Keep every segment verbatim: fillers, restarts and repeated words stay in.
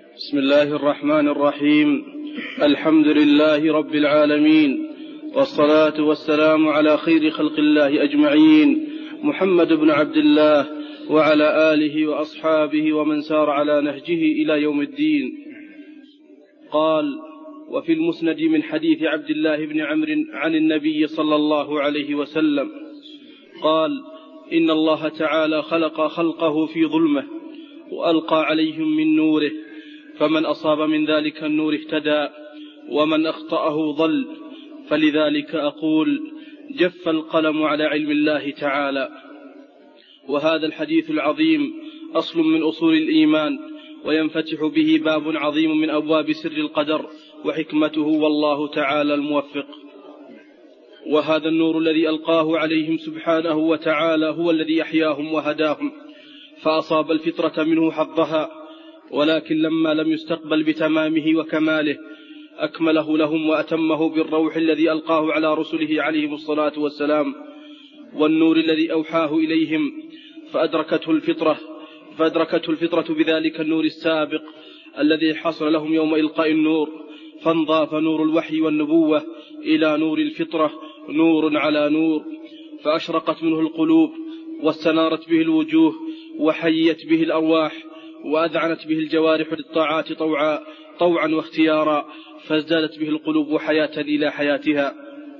بسم الله الرحمن الرحيم. الحمد لله رب العالمين، والصلاة والسلام على خير خلق الله أجمعين، محمد بن عبد الله وعلى آله وأصحابه ومن سار على نهجه إلى يوم الدين. قال: وفي المسند من حديث عبد الله بن عمرو عن النبي صلى الله عليه وسلم قال: إن الله تعالى خلق خلقه في ظلمة وألقى عليهم من نوره، فمن أصاب من ذلك النور اهتدى ومن أخطأه ضل، فلذلك أقول: جف القلم على علم الله تعالى. وهذا الحديث العظيم أصل من أصول الإيمان، وينفتح به باب عظيم من أبواب سر القدر وحكمته، والله تعالى الموفق. وهذا النور الذي ألقاه عليهم سبحانه وتعالى هو الذي أحياهم وهداهم، فأصاب الفطرة منه حظها، ولكن لما لم يستقبل بتمامه وكماله أكمله لهم وأتمه بالروح الذي ألقاه على رسله عليهم الصلاة والسلام، والنور الذي أوحاه إليهم، فأدركته الفطرة فأدركته الفطرة بذلك النور السابق الذي حصل لهم يوم إلقاء النور، فانضاف نور الوحي والنبوة إلى نور الفطرة، نور على نور، فأشرقت منه القلوب، واستنارت به الوجوه، وحيت به الأرواح، وأذعنت به الجوارح للطاعات طوعا, طوعا واختيارا، فازدادت به القلوب حياة إلى حياتها.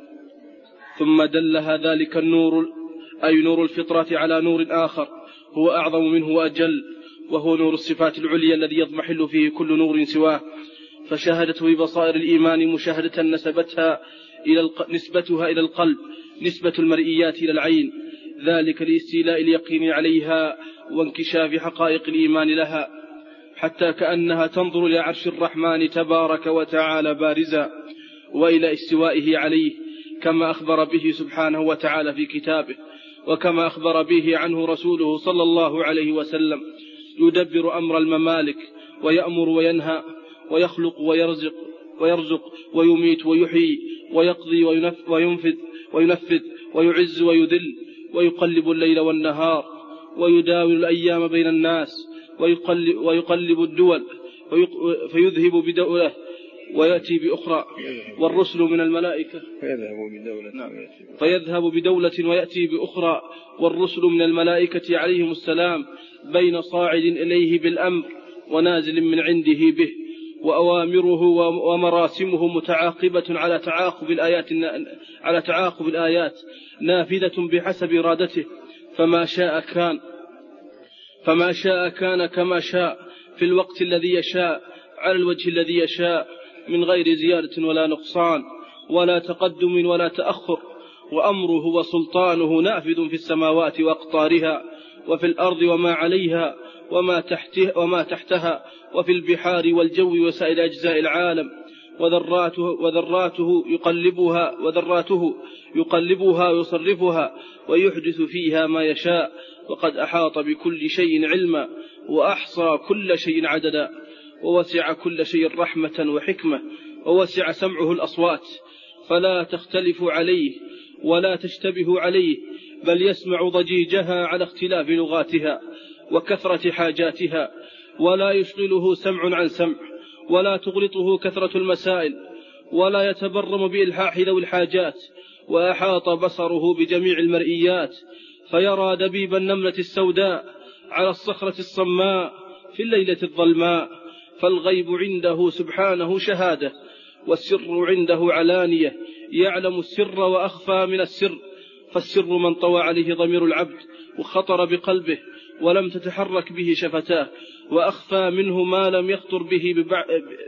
ثم دلها ذلك النور، أي نور الفطرة، على نور آخر هو أعظم منه وأجل، وهو نور الصفات العليا الذي يضمحل فيه كل نور سواه، فشاهدته ببصائر الإيمان مشاهدة نسبتها إلى الق... نسبتها إلى القلب نسبة المرئيات إلى العين، ذلك لاستيلاء اليقين عليها وانكشاف حقائق الإيمان لها، حتى كأنها تنظر إلى عرش الرحمن تبارك وتعالى بارزا، وإلى استوائه عليه، كما أخبر به سبحانه وتعالى في كتابه، وكما أخبر به عنه رسوله صلى الله عليه وسلم، يدبر أمر الممالك، ويأمر وينهى، ويخلق ويرزق ويرزق ويميت ويحيي، ويقضي وينفذ وينفذ ويعز ويذل، ويقلب الليل والنهار، ويداول الأيام بين الناس، ويقلب, ويقلب الدول، فيذهب بدولة ويأتي بأخرى، والرسل من الملائكة فيذهب بدولة, نعم. فيذهب بدولة ويأتي بأخرى، والرسل من الملائكة عليهم السلام بين صاعد إليه بالأمر ونازل من عنده به، وأوامره ومراسمه متعاقبة على تعاقب الآيات على تعاقب الآيات نافذة بحسب إرادته، فما شاء كان فما شاء كان كما شاء في الوقت الذي يشاء على الوجه الذي يشاء، من غير زيادة ولا نقصان ولا تقدم ولا تأخر، وأمره وسلطانه نافذ في السماوات وأقطارها، وفي الأرض وما عليها وما تحتها, وما تحتها وفي البحار والجو وسائر أجزاء العالم، وذراته, وذراته يقلبها وذراته يقلبها ويصرفها ويحدث فيها ما يشاء، وقد أحاط بكل شيء علما، وأحصى كل شيء عددا، ووسع كل شيء رحمة وحكمة، ووسع سمعه الأصوات فلا تختلف عليه ولا تشتبه عليه، بل يسمع ضجيجها على اختلاف لغاتها وكثرة حاجاتها، ولا يشغله سمع عن سمع، ولا تغلطه كثرة المسائل، ولا يتبرم بإلحاح ذوي الحاجات، وأحاط بصره بجميع المرئيات، فيرى دبيب النملة السوداء على الصخرة الصماء في الليلة الظلماء، فالغيب عنده سبحانه شهادة، والسر عنده علانية، يعلم السر وأخفى من السر، فالسر من طوى عليه ضمير العبد وخطر بقلبه ولم تتحرك به شفتاه، وأخفى منه ما لم يخطر به ببع...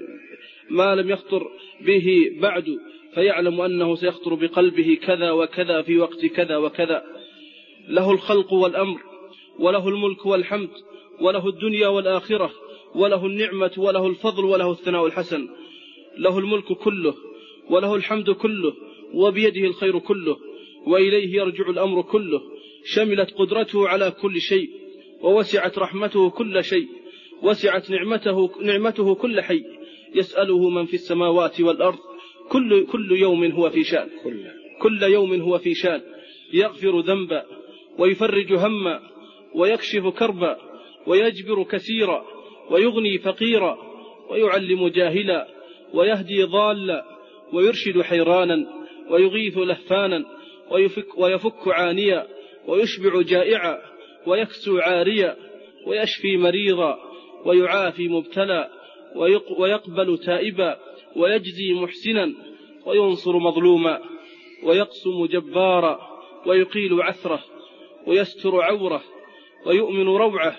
ما لم يخطر به بعد، فيعلم أنه سيخطر بقلبه كذا وكذا في وقت كذا وكذا. له الخلق والأمر، وله الملك والحمد، وله الدنيا والآخرة، وله النعمة وله الفضل وله الثناء الحسن، له الملك كله وله الحمد كله، وبيده الخير كله، وإليه يرجع الأمر كله، شملت قدرته على كل شيء، ووسعت رحمته كل شيء، وسعت نعمته, نعمته كل حي، يسأله من في السماوات والأرض، كل, كل يوم هو في شأن كل يوم هو في شأن يغفر ذنبا ويفرج هما ويكشف كربا ويجبر كثيرا ويغني فقيرا ويعلم جاهلا ويهدي ضالا ويرشد حيرانا ويغيث لهفانا ويفك, ويفك عانيا ويشبع جائعا ويكسو عاريا ويشفي مريضا ويعافي مبتلى ويقبل تائبا ويجزي محسنا وينصر مظلوما ويقسم جبارا ويقيل عثره ويستر عوره ويؤمن روعه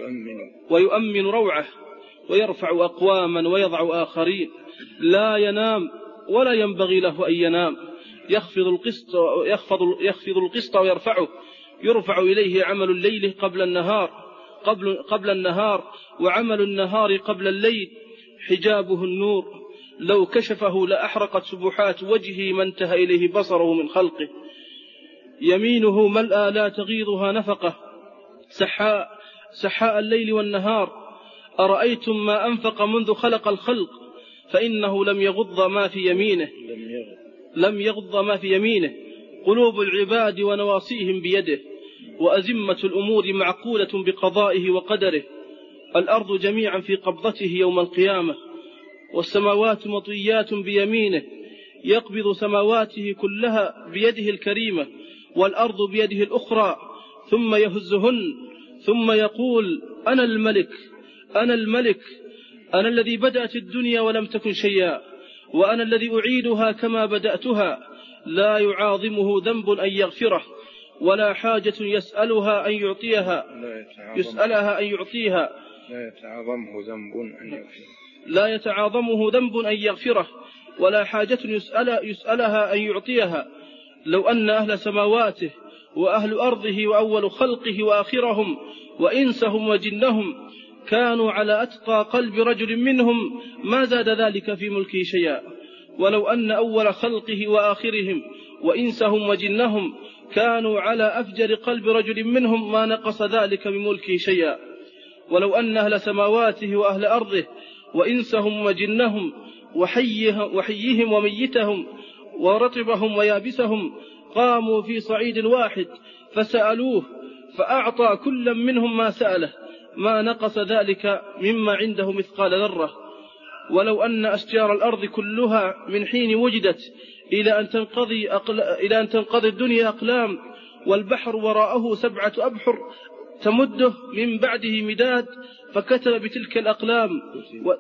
ويؤمن روعه ويرفع أقواما ويضع آخرين لا ينام ولا ينبغي له أن ينام يخفض القسط, يخفض, يخفض القسط ويرفعه يرفع إليه عمل الليل قبل النهار قبل, قبل النهار وعمل النهار قبل الليل حجابه النور لو كشفه لأحرقت سبحات وجهه ما انتهى إليه بصره من خلقه يمينه ملأى لا تغيضها نفقه سحاء, سحاء الليل والنهار أرأيتم ما أنفق منذ خلق الخلق فإنه لم يغض ما في يمينه لم يغض ما في يمينه قلوب العباد ونواصيهم بيده وأزمة الأمور معقولة بقضائه وقدره الأرض جميعا في قبضته يوم القيامة والسماوات مطويات بيمينه يقبض سماواته كلها بيده الكريمة والأرض بيده الأخرى ثم يهزهن ثم يقول أنا الملك أنا الملك أنا الذي بدأت الدنيا ولم تكن شيئا وأنا الذي أعيدها كما بدأتها لا يعاظمه ذنب أن يغفره ولا حاجة يسألها أن يعطيها يسألها أن يعطيها لا يتعاظمه ذنب أن يغفره لا يتعاظمه ذنب أن يغفره ولا حاجة يسأل يسألها أن يعطيها لو أن أهل سماواته وأهل أرضه وأول خلقه وآخرهم وإنسهم وجنهم كانوا على أتقى قلب رجل منهم ما زاد ذلك في ملكه شيئا ولو أن أول خلقه وآخرهم وإنسهم وجنهم كانوا على أفجر قلب رجل منهم ما نقص ذلك من ملكه شيئا ولو أن أهل سماواته وأهل أرضه وإنسهم وجنهم وحيهم, وحيهم وميتهم ورطبهم ويابسهم قاموا في صعيد واحد فسألوه فأعطى كل منهم ما سأله ما نقص ذلك مما عنده مثقال ذرة ولو أن أشجار الأرض كلها من حين وجدت إلى أن تنقضي, أقل... إلى أن تنقضي الدنيا أقلام والبحر وراءه سبعة أبحر تمده من بعده مداد فكتب بتلك الأقلام و...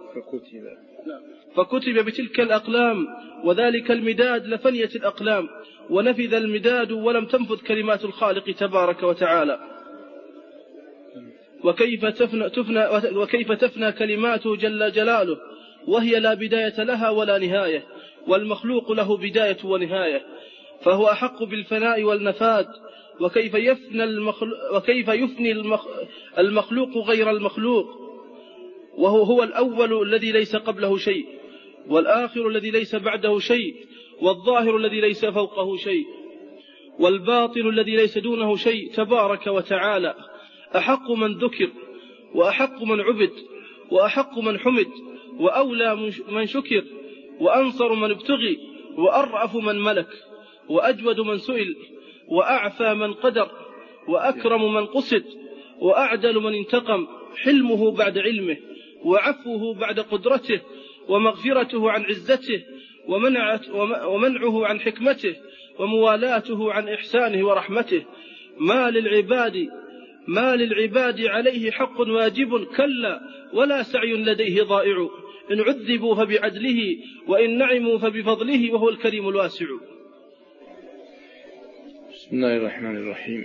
فكتب بتلك الأقلام وذلك المداد لفنيت الأقلام ونفذ المداد ولم تنفذ كلمات الخالق تبارك وتعالى وكيف تفنى, تفنى وكيف تفنى كلماته جل جلاله وهي لا بداية لها ولا نهاية والمخلوق له بداية ونهاية فهو أحق بالفناء والنفاد وكيف يفنى المخلوق, وكيف يفني المخ... المخلوق غير المخلوق وهو هو الأول الذي ليس قبله شيء والآخر الذي ليس بعده شيء والظاهر الذي ليس فوقه شيء والباطن الذي ليس دونه شيء تبارك وتعالى أحق من ذكر وأحق من عبد وأحق من حمد وأولى من شكر وأنصر من ابتغي وأرأف من ملك وأجود من سئل وأعفى من قدر وأكرم من قصد وأعدل من انتقم حلمه بعد علمه وعفوه بعد قدرته ومغفرته عن عزته ومنعه عن حكمته وموالاته عن إحسانه ورحمته ما للعباد ما للعباد عليه حق واجب كلا ولا سعي لديه ضائع إن عذبوا فبعدله وإن نعموا فبفضله وهو الكريم الواسع. بسم الله الرحمن الرحيم.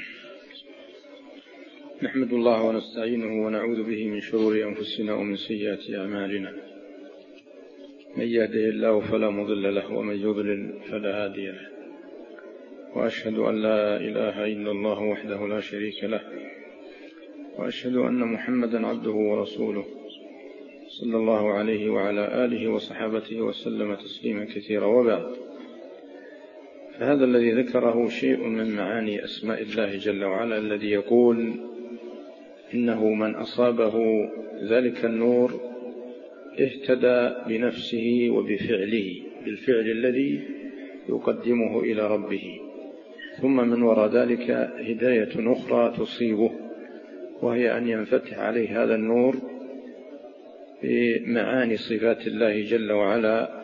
نحمد الله ونستعينه ونعوذ به من شرور أنفسنا ومن سيئات أعمالنا من يهده الله فلا مضل له ومن يضلل فلا هادي له وأشهد أن لا إله إلا الله وحده لا شريك له وأشهد أن محمدا عبده ورسوله صلى الله عليه وعلى آله وصحابته وسلم تسليما كثيرا وبعد فهذا الذي ذكره شيء من معاني أسماء الله جل وعلا الذي يقول إنه من أصابه ذلك النور اهتدى بنفسه وبفعله بالفعل الذي يقدمه إلى ربه ثم من وراء ذلك هداية أخرى تصيبه وهي أن ينفتح عليه هذا النور بمعاني صفات الله جل وعلا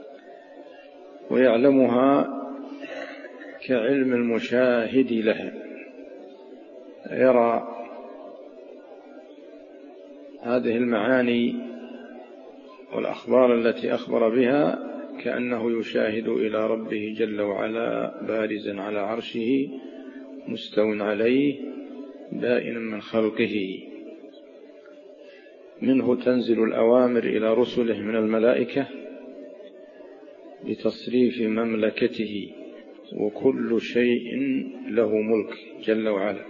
ويعلمها كعلم المشاهد لها، يرى هذه المعاني والأخبار التي أخبر بها كأنه يشاهد إلى ربه جل وعلا بارزا على عرشه مستو عليه بائنا من خلقه. منه تنزل الأوامر إلى رسله من الملائكة بتصريف مملكته، وكل شيء له ملك جل وعلا.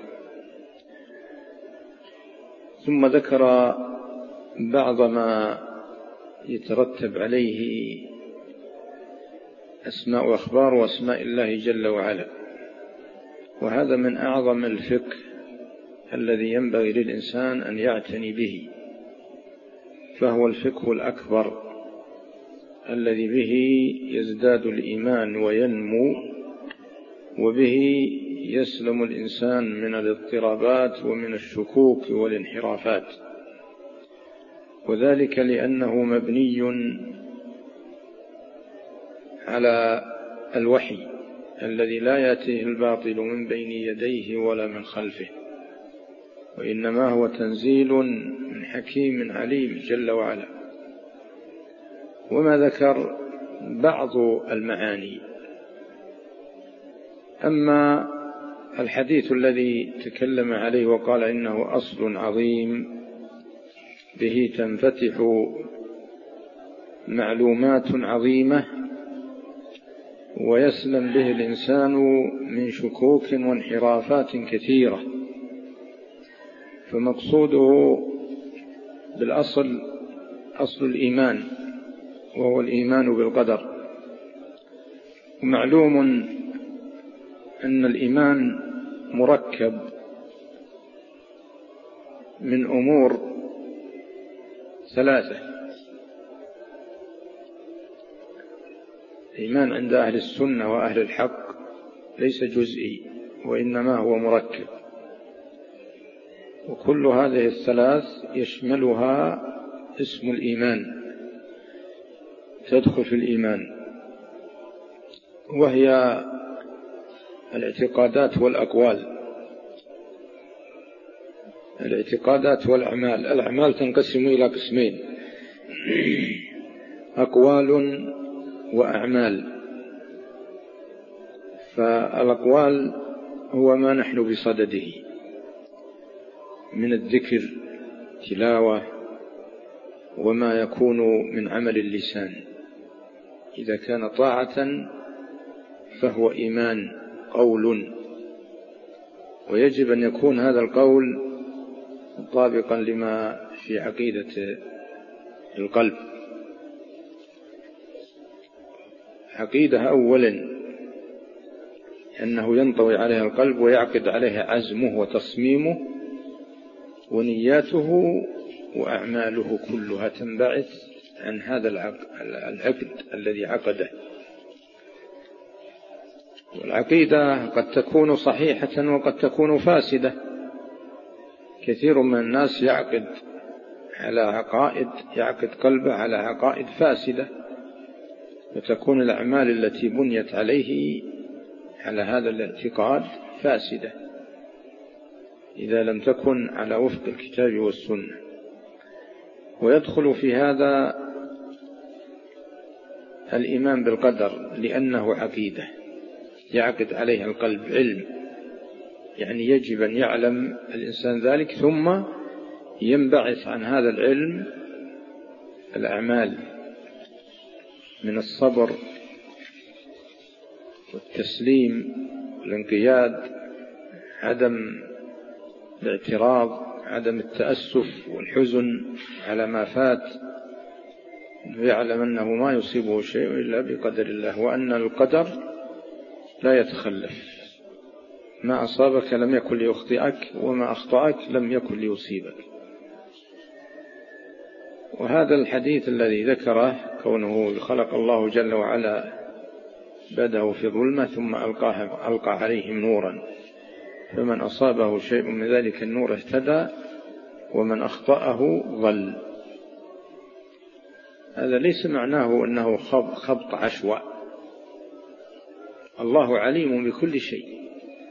ثم ذكر بعض ما يترتب عليه أسماء وأخبار وأسماء الله جل وعلا، وهذا من أعظم الفقه الذي ينبغي للإنسان أن يعتني به، فهو الفقه الأكبر الذي به يزداد الإيمان وينمو، وبه يسلم الإنسان من الاضطرابات ومن الشكوك والانحرافات، وذلك لأنه مبني على الوحي الذي لا يأتيه الباطل من بين يديه ولا من خلفه، وإنما هو تنزيل من حكيم عليم جل وعلا. وما ذكر بعض المعاني. أما الحديث الذي تكلم عليه وقال إنه أصل عظيم به تنفتح معلومات عظيمة ويسلم به الإنسان من شكوك وانحرافات كثيرة، فمقصوده بالأصل أصل الإيمان، وهو الإيمان بالقدر. ومعلوم أن الإيمان مركب من أمور ثلاثة. الإيمان عند أهل السنة وأهل الحق ليس جزئي، وإنما هو مركب، وكل هذه الثلاث يشملها اسم الإيمان، تدخل في الإيمان، وهي الاعتقادات والأقوال. الاعتقادات والأعمال. الأعمال تنقسم إلى قسمين: أقوال وأعمال. فالأقوال هو ما نحن بصدده من الذكر، تلاوة، وما يكون من عمل اللسان. إذا كان طاعة فهو إيمان قول، ويجب أن يكون هذا القول مطابقا لما في عقيدة القلب. عقيدة أولا أنه ينطوي عليها القلب ويعقد عليها عزمه وتصميمه، ونياته وأعماله كلها تنبعث عن هذا العقد الذي عقده. والعقيدة قد تكون صحيحة وقد تكون فاسدة. كثير من الناس يعقد على عقائد يعقد قلبه على عقائد فاسدة، وتكون الأعمال التي بنيت عليه على هذا الاعتقاد فاسدة إذا لم تكن على وفق الكتاب والسنة. ويدخل في هذا الإيمان بالقدر لأنه عقيدة يعقد عليها القلب، علم، يعني يجب أن يعلم الإنسان ذلك، ثم ينبعث عن هذا العلم الأعمال من الصبر والتسليم والانقياد، عدم الاعتراض، عدم التأسف والحزن على ما فات، يعلم أنه ما يصيبه شيء إلا بقدر الله، وأن القدر لا يتخلف، ما أصابك لم يكن ليخطئك، وما أخطأك لم يكن ليصيبك. وهذا الحديث الذي ذكره كونه خلق الله جل وعلا بدأه في ظلمة ثم ألقاه ألقى عليهم نورا، فمن أصابه شيء من ذلك النور اهتدى ومن أخطأه ضل. هذا ليس معناه أنه خبط عشواء. الله عليم بكل شيء،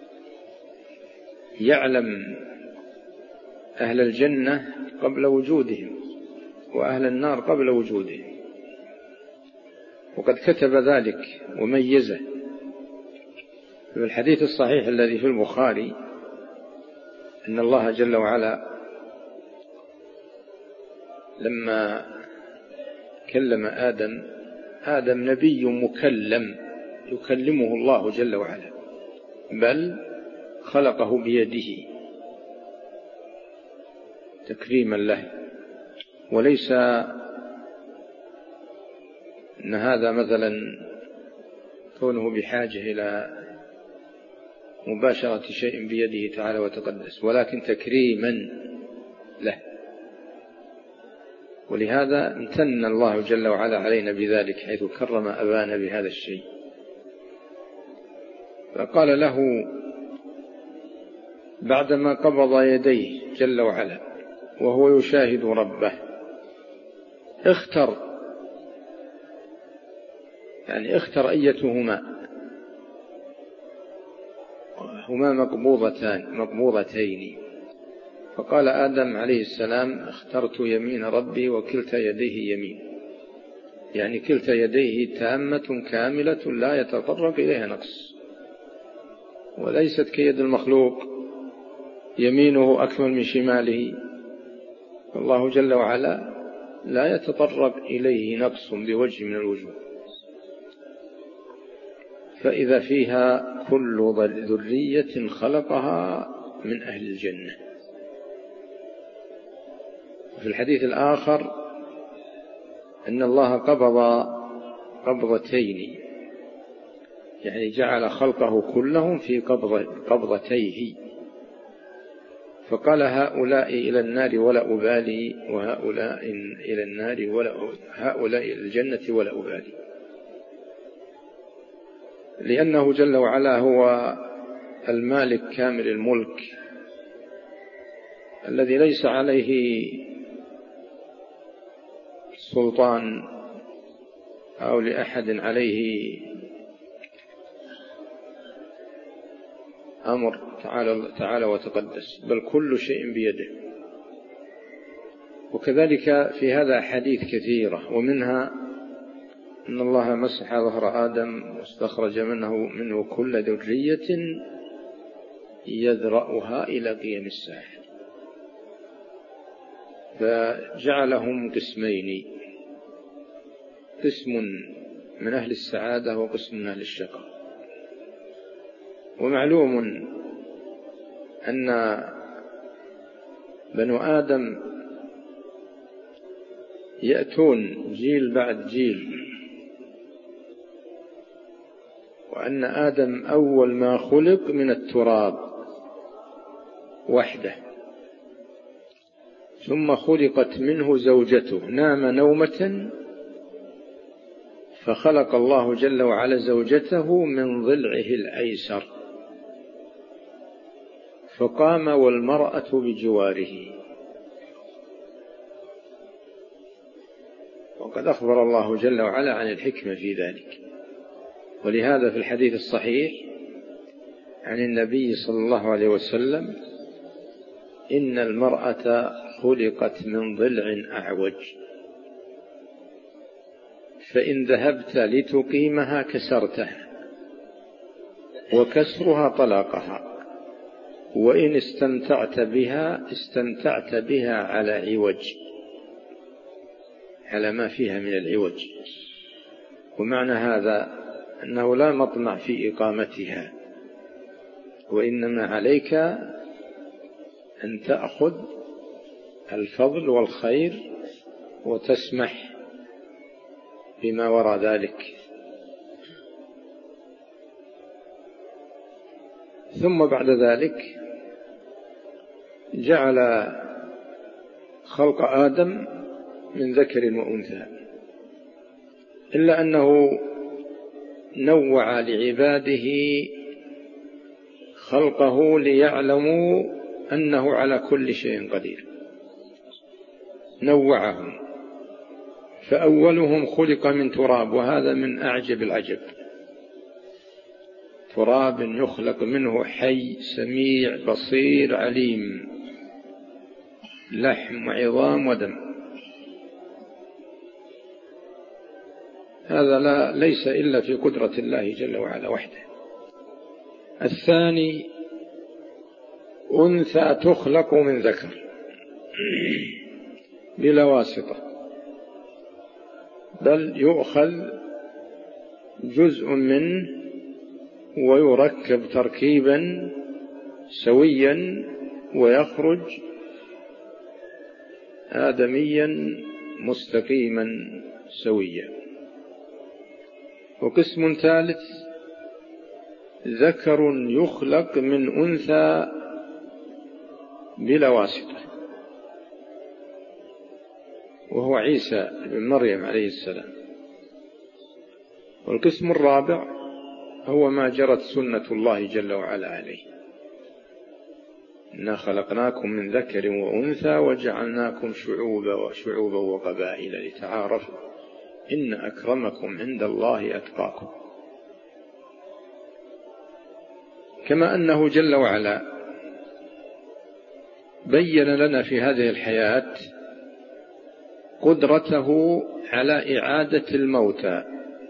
يعلم أهل الجنة قبل وجودهم وأهل النار قبل وجودهم، وقد كتب ذلك وميزه. في الحديث الصحيح الذي في البخاري أن الله جل وعلا لما كلم آدم، آدم نبي مكلم يكلمه الله جل وعلا، بل خلقه بيده تكريما له، وليس أن هذا مثلا كونه بحاجة إلى مباشرة شيء بيده تعالى وتقدس، ولكن تكريما له. ولهذا امتن الله جل وعلا علينا بذلك حيث كرم أبانا بهذا الشيء، فقال له بعدما قبض يديه جل وعلا وهو يشاهد ربه: اختر، يعني اختر أيتهما، هما مقبوضتان مقبوضتين. فقال آدم عليه السلام: اخترت يمين ربي وكلتا يديه يمين، يعني كلتا يديه تامة كاملة لا يتطرق إليها نقص، وليست كيد المخلوق يمينه أكمل من شماله. الله جل وعلا لا يتطرق إليه نقص بوجه من الوجوه، فإذا فيها كل ذرية خلقها من أهل الجنة. في الحديث الآخر أن الله قبض قبضتين، يعني جعل خلقه كلهم في قبضتيه، فقال: هؤلاء إلى النار ولا أبالي، وهؤلاء إلى النار ولا هؤلاء إلى الجنة ولا أبالي، لأنه جل وعلا هو المالك كامل الملك الذي ليس عليه سلطان أو لأحد عليه أمر تعالى, تعالى وتقدس، بل كل شيء بيده. وكذلك في هذا حديث كثيرة، ومنها أن الله مسح ظهر آدم واستخرج منه, منه كل ذرية يذرأها إلى قيام الساعة، فجعلهم قسمين: قسم من أهل السعادة وقسم من أهل الشقاء. ومعلوم أن بنو آدم يأتون جيل بعد جيل، وأن آدم أول ما خلق من التراب وحده، ثم خلقت منه زوجته، نام نومة فخلق الله جل وعلا زوجته من ضلعه الأيسر، فقام والمرأة بجواره. وقد أخبر الله جل وعلا عن الحكمة في ذلك. ولهذا في الحديث الصحيح عن النبي صلى الله عليه وسلم: إن المرأة خلقت من ضلع أعوج، فإن ذهبت لتقيمها كسرتها، وكسرها طلاقها، وإن استمتعت بها استمتعت بها على عوج، على ما فيها من العوج. ومعنى هذا أنه لا مطمع في إقامتها، وإنما عليك أن تأخذ الفضل والخير وتسمح بما وراء ذلك. ثم بعد ذلك جعل خلق آدم من ذكر وأنثى، إلا أنه نوع لعباده خلقه ليعلموا أنه على كل شيء قدير، نوعهم فأولهم خلق من تراب، وهذا من أعجب العجب. تراب يخلق منه حي سميع بصير عليم، لحم وعظام ودم. هذا لا ليس إلا في قدرة الله جل وعلا وحده. الثاني أنثى تخلق من ذكر بلا واسطة، بل يؤخذ جزء منه ويركب تركيبا سويا ويخرج آدميا مستقيما سويا. وقسم ثالث ذكر يخلق من أنثى بلا واسطة، وهو عيسى بن مريم عليه السلام. والقسم الرابع هو ما جرت سنة الله جل وعلا عليه: إنا خلقناكم من ذكر وأنثى وجعلناكم شعوبا وشعوبا وقبائل لتعارفوا إن أكرمكم عند الله أتقاكم. كما أنه جل وعلا بين لنا في هذه الحياة قدرته على إعادة الموتى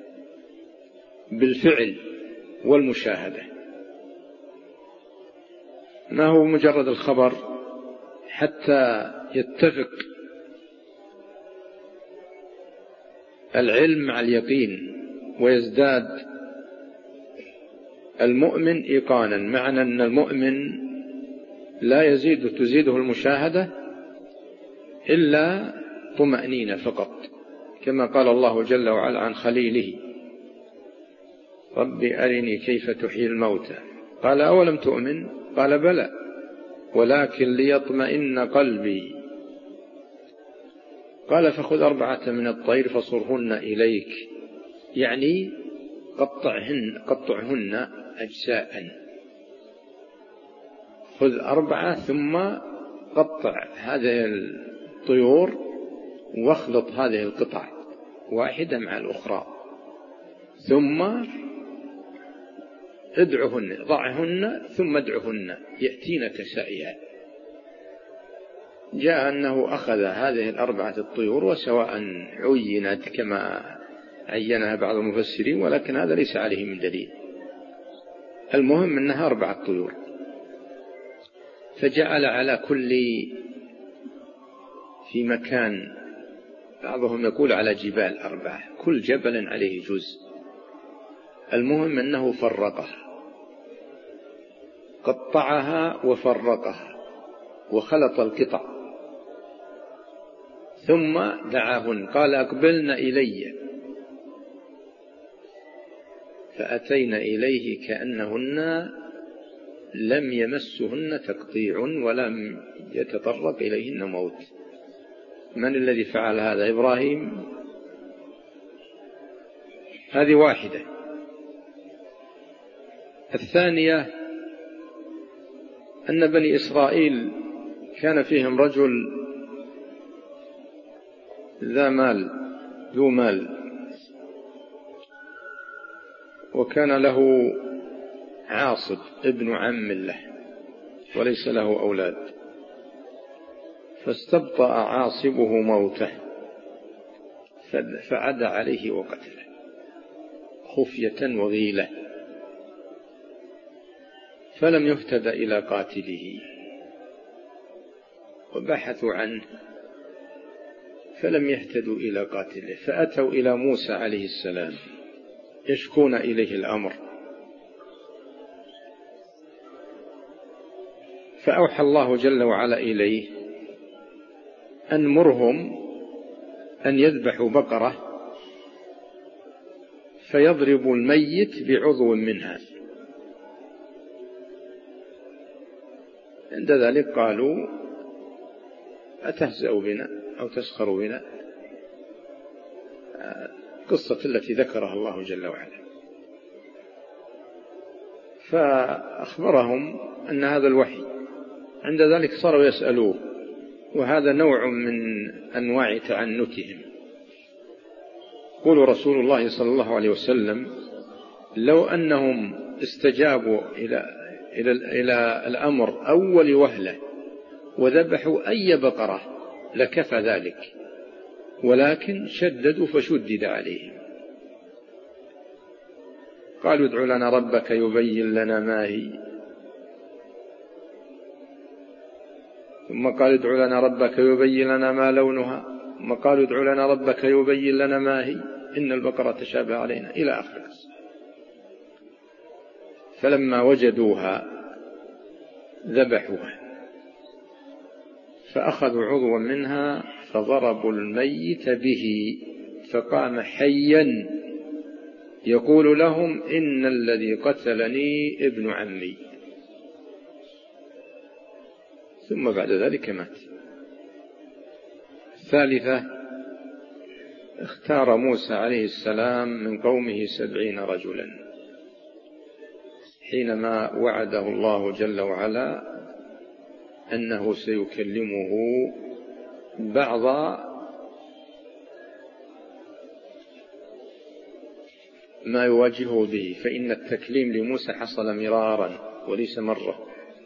بالفعل والمشاهدة، ما هو مجرد الخبر، حتى يتفق العلم مع اليقين ويزداد المؤمن إيقانا. معنى أن المؤمن لا يزيد تزيده المشاهدة إلا طمأنينة فقط، كما قال الله جل وعلا عن خليله: رب أرني كيف تحيي الموتى، قال أولم تؤمن؟ قال بلى ولكن ليطمئن قلبي. قال فخذ أربعة من الطير فصرهن إليك، يعني قطعهن, قطعهن أجزاء. خذ أربعة ثم قطع هذه الطيور واخلط هذه القطع واحدة مع الأخرى، ثم ادعهن، ضعهن ثم ادعهن يأتينك سعيا. جاء أنه أخذ هذه الأربعة الطيور، وسواء عينت كما عينها بعض المفسرين، ولكن هذا ليس عليه من دليل، المهم أنها أربعة طيور. فجعل على كل في مكان، بعضهم يقول على جبال أربعة، كل جبل عليه جزء. المهم أنه فرقها، قطعها وفرقها وخلط القطع، ثم دعاهن قال أقبلن إلي، فأتينا إليه كأنهن لم يمسهن تقطيع ولم يتطرق إليهن موت. من الذي فعل هذا؟ إبراهيم. هذه واحدة. الثانية أن بني إسرائيل كان فيهم رجل ذا مال ذو مال، وكان له عاصب ابن عم له وليس له أولاد، فاستبطأ عاصبه موته فعدى عليه وقتله خفية وغيلة، فلم يهتد إلى قاتله، وبحثوا عنه فلم يهتدوا إلى قاتله، فأتوا إلى موسى عليه السلام يشكون إليه الأمر، فأوحى الله جل وعلا إليه أن مرهم أن يذبحوا بقرة فيضرب الميت بعضو منها. عند ذلك قالوا أتهزأ بنا أو تسخر بنا، قصة التي ذكرها الله جل وعلا. فأخبرهم أن هذا الوحي. عند ذلك صاروا يسألوه، وهذا نوع من أنواع تعنتهم، يقول رسول الله صلى الله عليه وسلم: لو أنهم استجابوا إلى إلى إلى الأمر أول وهلة وذبحوا أي بقرة لكفى ذلك، ولكن شددوا فشدد عليهم. قالوا: ادع لنا ربك يبين لنا ما هي. ثم قال: ادع لنا ربك يبين لنا ما لونها. ثم قالوا: ادع لنا ربك يبين لنا ما هي، إن البقرة تشابه علينا، إلى آخر القصة. فلما وجدوها ذبحوها، فأخذوا عضوا منها فضربوا الميت به، فقام حيا يقول لهم: إن الذي قتلني ابن عمي. ثم بعد ذلك مات. الثالثة: اختار موسى عليه السلام من قومه سبعين رجلا حينما وعده الله جل وعلا أنه سيكلمه بعض ما يواجهه به، فإن التكليم لموسى حصل مرارا وليس مرة.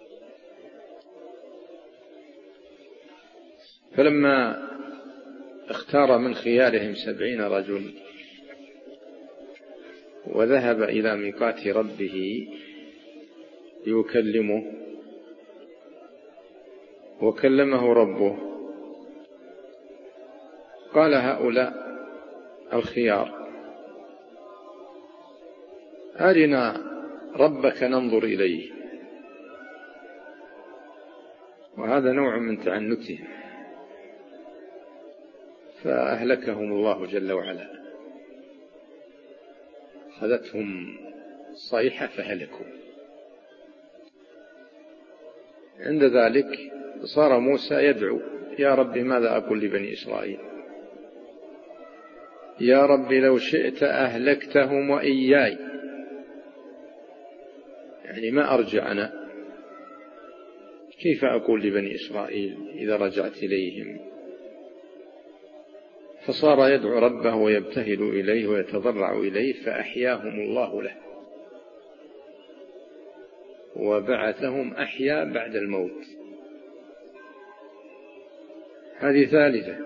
فلما اختار من خيارهم سبعين رجل وذهب إلى ميقات ربه يكلمه، وكلمه ربه، قال هؤلاء الخيار: أرنا ربك ننظر إليه. وهذا نوع من تعنته، فأهلكهم الله جل وعلا، أخذتهم صيحة فهلكوا. عند ذلك صار موسى يدعو: يا رب ماذا أقول لبني إسرائيل؟ يا رب لو شئت أهلكتهم وإياي، يعني ما أرجع أنا، كيف أقول لبني إسرائيل إذا رجعت إليهم؟ فصار يدعو ربه ويبتهل إليه ويتضرع إليه، فأحياهم الله له وبعثهم أحيا بعد الموت. هذه ثالثة.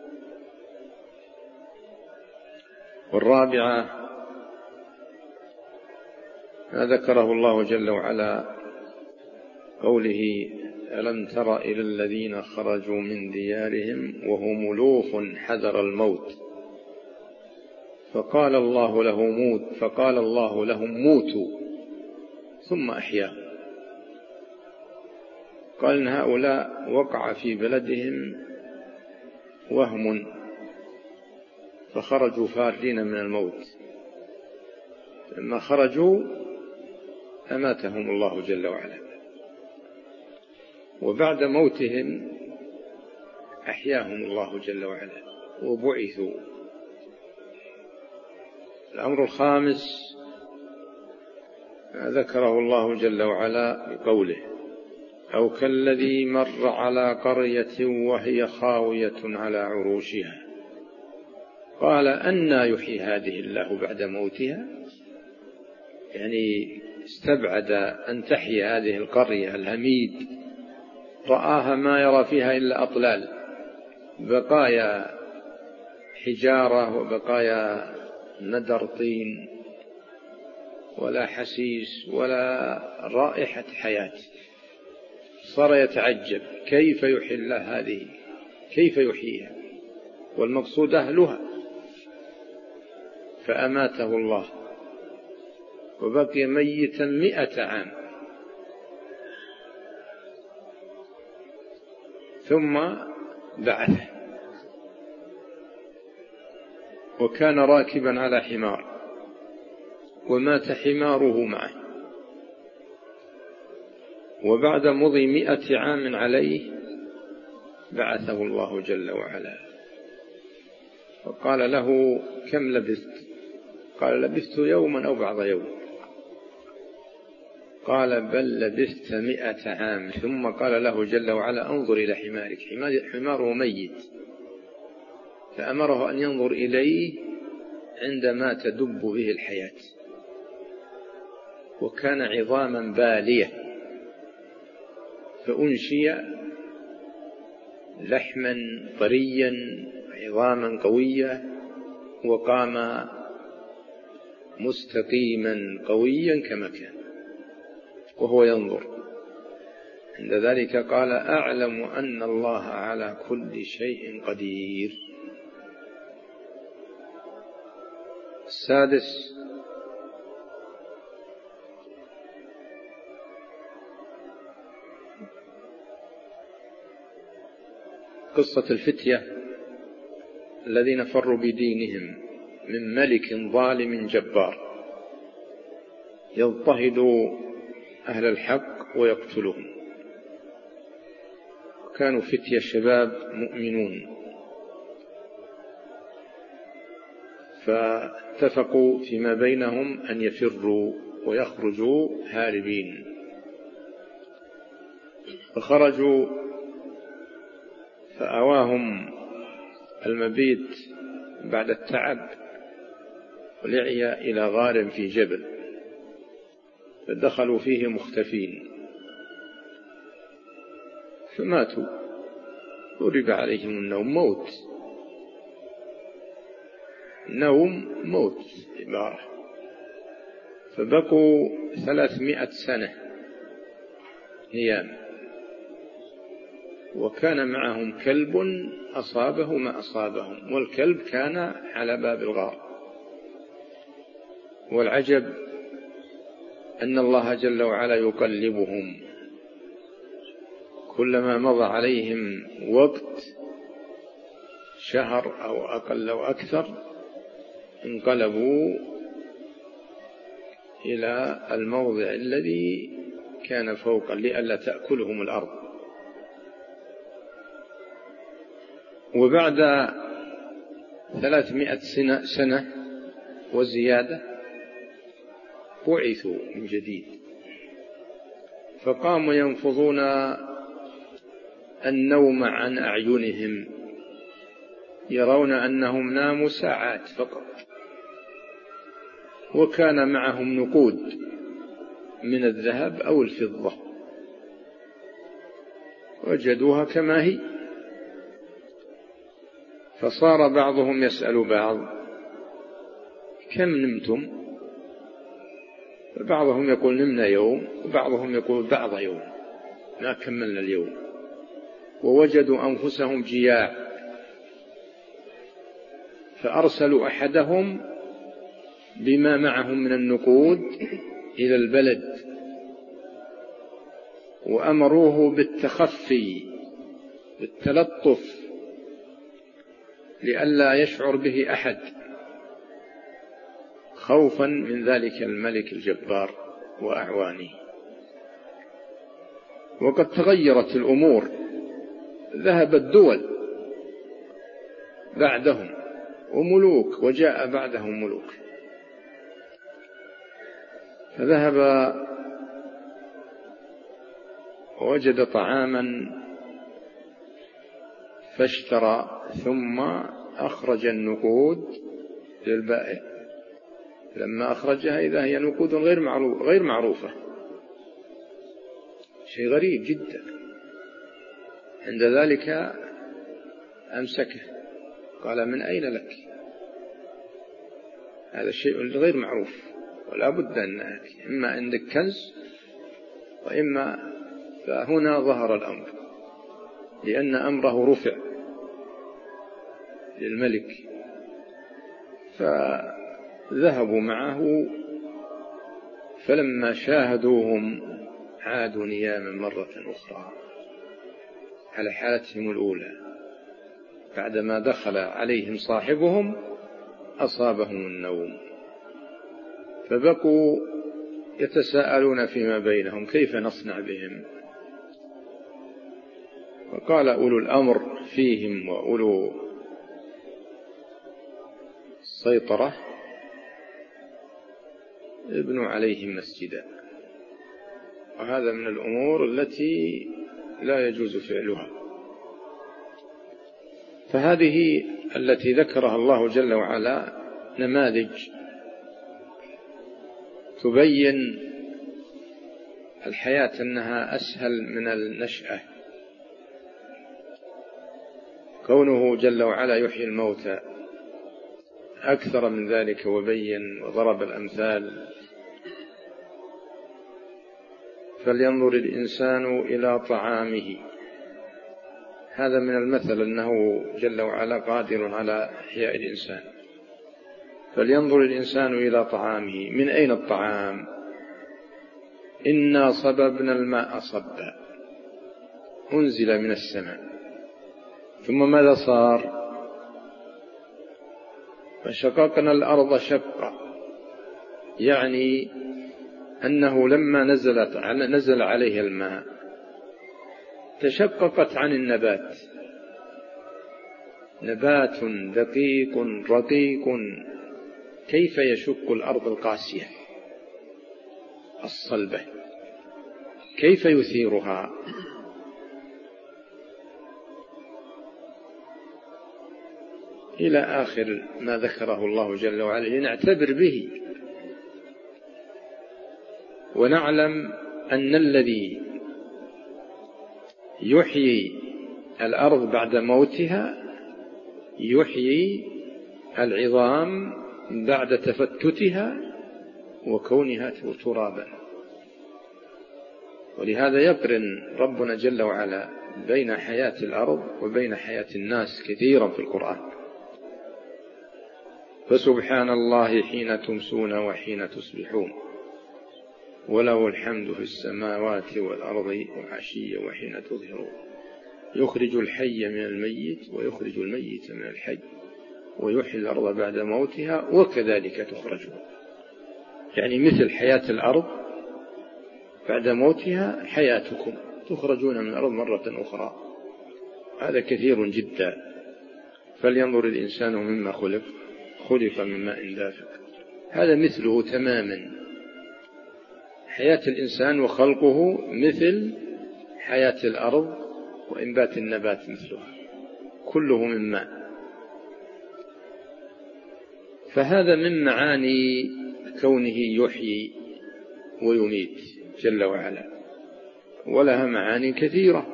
والرابعة ما ذكره الله جل وعلا قوله: ألم تر إلى الذين خرجوا من ديارهم وهم ألوف حذر الموت فقال الله له موت فقال الله لهم موتوا ثم أحياهم. قال إن هؤلاء وقع في بلدهم وهم فخرجوا فارين من الموت، لما خرجوا أماتهم الله جل وعلا، وبعد موتهم أحياهم الله جل وعلا وبعثوا. الأمر الخامس ذكره الله جل وعلا بقوله: أو كالذي مر على قرية وهي خاوية على عروشها قال أنى يحيي هذه الله بعد موتها. يعني استبعد أن تحيي هذه القرية الهميد، رآها ما يرى فيها إلا أطلال، بقايا حجارة وبقايا ندر طين، ولا حسيس ولا رائحة حياة. صار يتعجب كيف يحيي الله هذه، كيف يحييها، والمقصود أهلها. فأماته الله وبقي ميتا مئة عام، ثم بعثه، وكان راكبا على حمار ومات حماره معه. وبعد مضي مئة عام عليه بعثه الله جل وعلا وقال له: كم لبثت؟ قال: لبثت يوما أو بعض يوم. قال: بل لبثت مئة عام. ثم قال له جل وعلا: انظر إلى حمارك، حماره ميت، فأمره أن ينظر إليه عندما تدب به الحياة، وكان عظاما بالية، فأنشي لحما طريا عظاما قوية، وقام مستقيما قويا كما كان وهو ينظر. عند ذلك قال: أعلم أن الله على كل شيء قدير. السادس: قصة الفتية الذين فروا بدينهم من ملك ظالم جبار يضطهد أهل الحق ويقتلهم. كانوا فتية شباب مؤمنون، فاتفقوا فيما بينهم أن يفروا ويخرجوا هاربين، فخرجوا فأواهم المبيت بعد التعب ولعي إلى غار في جبل، فدخلوا فيه مختفين فماتوا، ضرب عليهم النوم، موت نوم موت عبارة. فبقوا ثلاثمائة سنة أيام، وكان معهم كلب أصابه ما أصابهم، والكلب كان على باب الغار. والعجب أن الله جل وعلا يقلبهم، كلما مضى عليهم وقت شهر أو أقل أو أكثر انقلبوا إلى الموضع الذي كان فوقا لئلا تأكلهم الأرض. وبعد ثلاثمائة سنة, سنة وزيادة بعثوا من جديد، فقاموا ينفضون النوم عن أعينهم، يرون أنهم ناموا ساعات فقط، وكان معهم نقود من الذهب أو الفضة وجدوها كما هي. فصار بعضهم يسأل بعض: كم نمتم؟ بعضهم يقول: نمنا يوم، وبعضهم يقول: بعض يوم، ما كملنا اليوم. ووجدوا أنفسهم جياع، فأرسلوا أحدهم بما معهم من النقود إلى البلد، وأمروه بالتخفي بالتلطف لئلا يشعر به أحد، خوفا من ذلك الملك الجبار وأعوانه. وقد تغيرت الأمور، ذهبت دول بعدهم وملوك، وجاء بعدهم ملوك. فذهب ووجد طعاما فاشترى، ثم أخرج النقود للبائع. لما أخرجها إذا هي نقود غير معروف غير معروفة، شيء غريب جدا. عند ذلك أمسكه، قال: من أين لك؟ هذا الشيء غير معروف، ولا بد أن إما عندك كنز وإما. فهنا ظهر الأمر، لأن أمره رفع للملك، فذهبوا معه. فلما شاهدوهم عادوا نياما مرة أخرى على حالتهم الأولى. بعدما دخل عليهم صاحبهم أصابهم النوم، فبقوا يتساءلون فيما بينهم: كيف نصنع بهم؟ وقال أولو الأمر فيهم وأولو السيطرة: ابنوا عليهم مسجدا. وهذا من الأمور التي لا يجوز فعلها. فهذه التي ذكرها الله جل وعلا نماذج تبين الحياة أنها أسهل من النشأة. كونه جل وعلا يحيي الموتى أكثر من ذلك وبين وضرب الأمثال. فلينظر الإنسان إلى طعامه، هذا من المثل أنه جل وعلا قادر على إحياء الإنسان. فلينظر الإنسان إلى طعامه. من أين الطعام؟ إنا صببنا الماء صبا، أنزل من السماء. ثم ماذا صار؟ فشققنا الأرض شقا، يعني أنه لما نزلت نزل عليه الماء تشققت عن النبات، نبات دقيق رقيق. كيف يشق الأرض القاسية الصلبة؟ كيف يثيرها؟ إلى آخر ما ذكره الله جل وعلا لنعتبر به ونعلم أن الذي يحيي الأرض بعد موتها يحيي العظام بعد تفتتها وكونها ترابا. ولهذا يقرن ربنا جل وعلا بين حياة الأرض وبين حياة الناس كثيرا في القرآن. فسبحان الله حين تمسون وحين تصبحون وله الحمد في السماوات والأرض وعشيا وحين تظهرون يخرج الحي من الميت ويخرج الميت من الحي ويحيي الأرض بعد موتها وكذلك تخرجون. يعني مثل حياة الأرض بعد موتها حياتكم، تخرجون من الأرض مرة أخرى. هذا كثير جدا. فلينظر الإنسان مما خلق، خلق من ماء دافق. هذا مثله تماما. حياة الإنسان وخلقه مثل حياة الأرض وإنبات النبات مثلها، كله من ماء. فهذا من معاني كونه يحيي ويميت جل وعلا، ولها معاني كثيرة.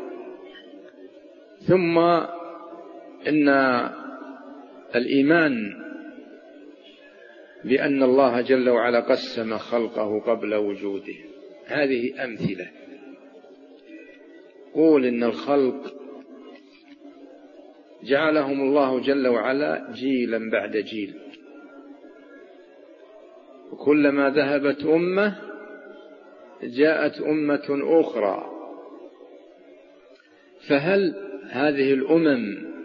ثم إن الإيمان بأن الله جل وعلا قسم خلقه قبل وجوده، هذه أمثلة. قول إن الخلق جعلهم الله جل وعلا جيلا بعد جيل، وكلما ذهبت أمة جاءت أمة أخرى. فهل هذه الأمم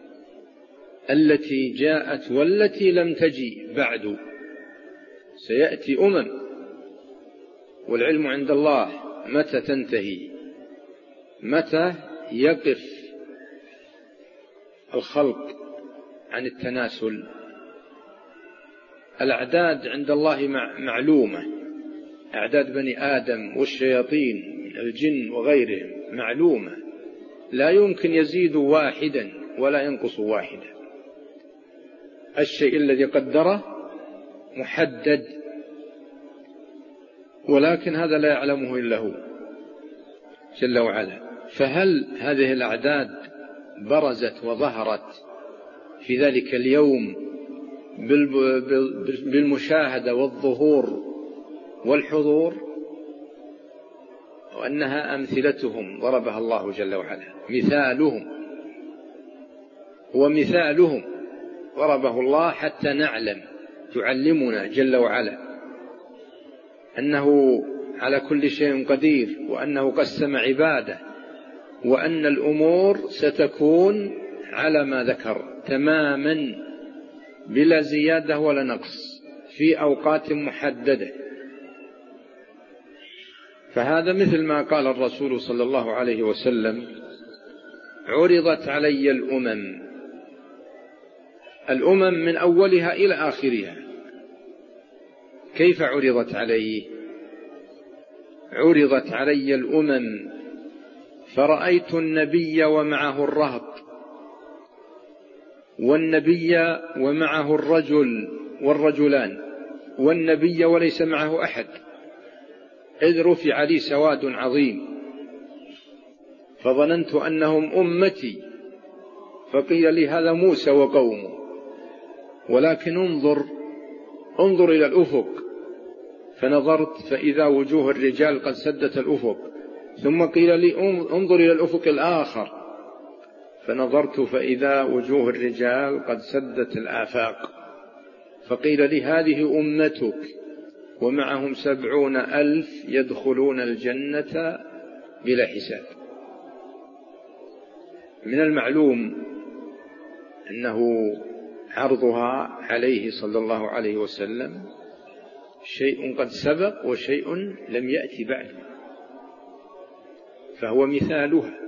التي جاءت والتي لم تجي بعد، سيأتي أمم والعلم عند الله متى تنتهي، متى يقف الخلق عن التناسل. الأعداد عند الله معلومة، أعداد بني آدم والشياطين الجن وغيرهم معلومة، لا يمكن يزيد واحدا ولا ينقص واحدا. الشيء الذي قدره محدد، ولكن هذا لا يعلمه إلا هو جل وعلا. فهل هذه الأعداد برزت وظهرت في ذلك اليوم بالمشاهدة والظهور والحضور، وأنها أمثلتهم ضربها الله جل وعلا، مثالهم ومثالهم ضربه الله حتى نعلم، تعلمنا جل وعلا أنه على كل شيء قدير، وأنه قسم عباده، وأن الأمور ستكون على ما ذكر تماما بلا زيادة ولا نقص في أوقات محددة. فهذا مثل ما قال الرسول صلى الله عليه وسلم: عرضت علي الأمم، الأمم من أولها إلى آخرها. كيف عرضت علي؟ عرضت علي الأمم فرأيت النبي ومعه الرهط، والنبي ومعه الرجل والرجلان والنبي وليس معه أحد، إذ رفع لي سواد عظيم فظننت أنهم أمتي، فقيل لي هذا موسى وقومه، ولكن انظر انظر إلى الأفق، فنظرت فإذا وجوه الرجال قد سدت الأفق، ثم قيل لي انظر إلى الأفق الآخر، فنظرت فإذا وجوه الرجال قد سدت الآفاق، فقيل لي هذه أمتك ومعهم سبعون ألف يدخلون الجنة بلا حساب. من المعلوم أنه عرضها عليه صلى الله عليه وسلم شيء قد سبق وشيء لم يأتي بعد، فهو مثالها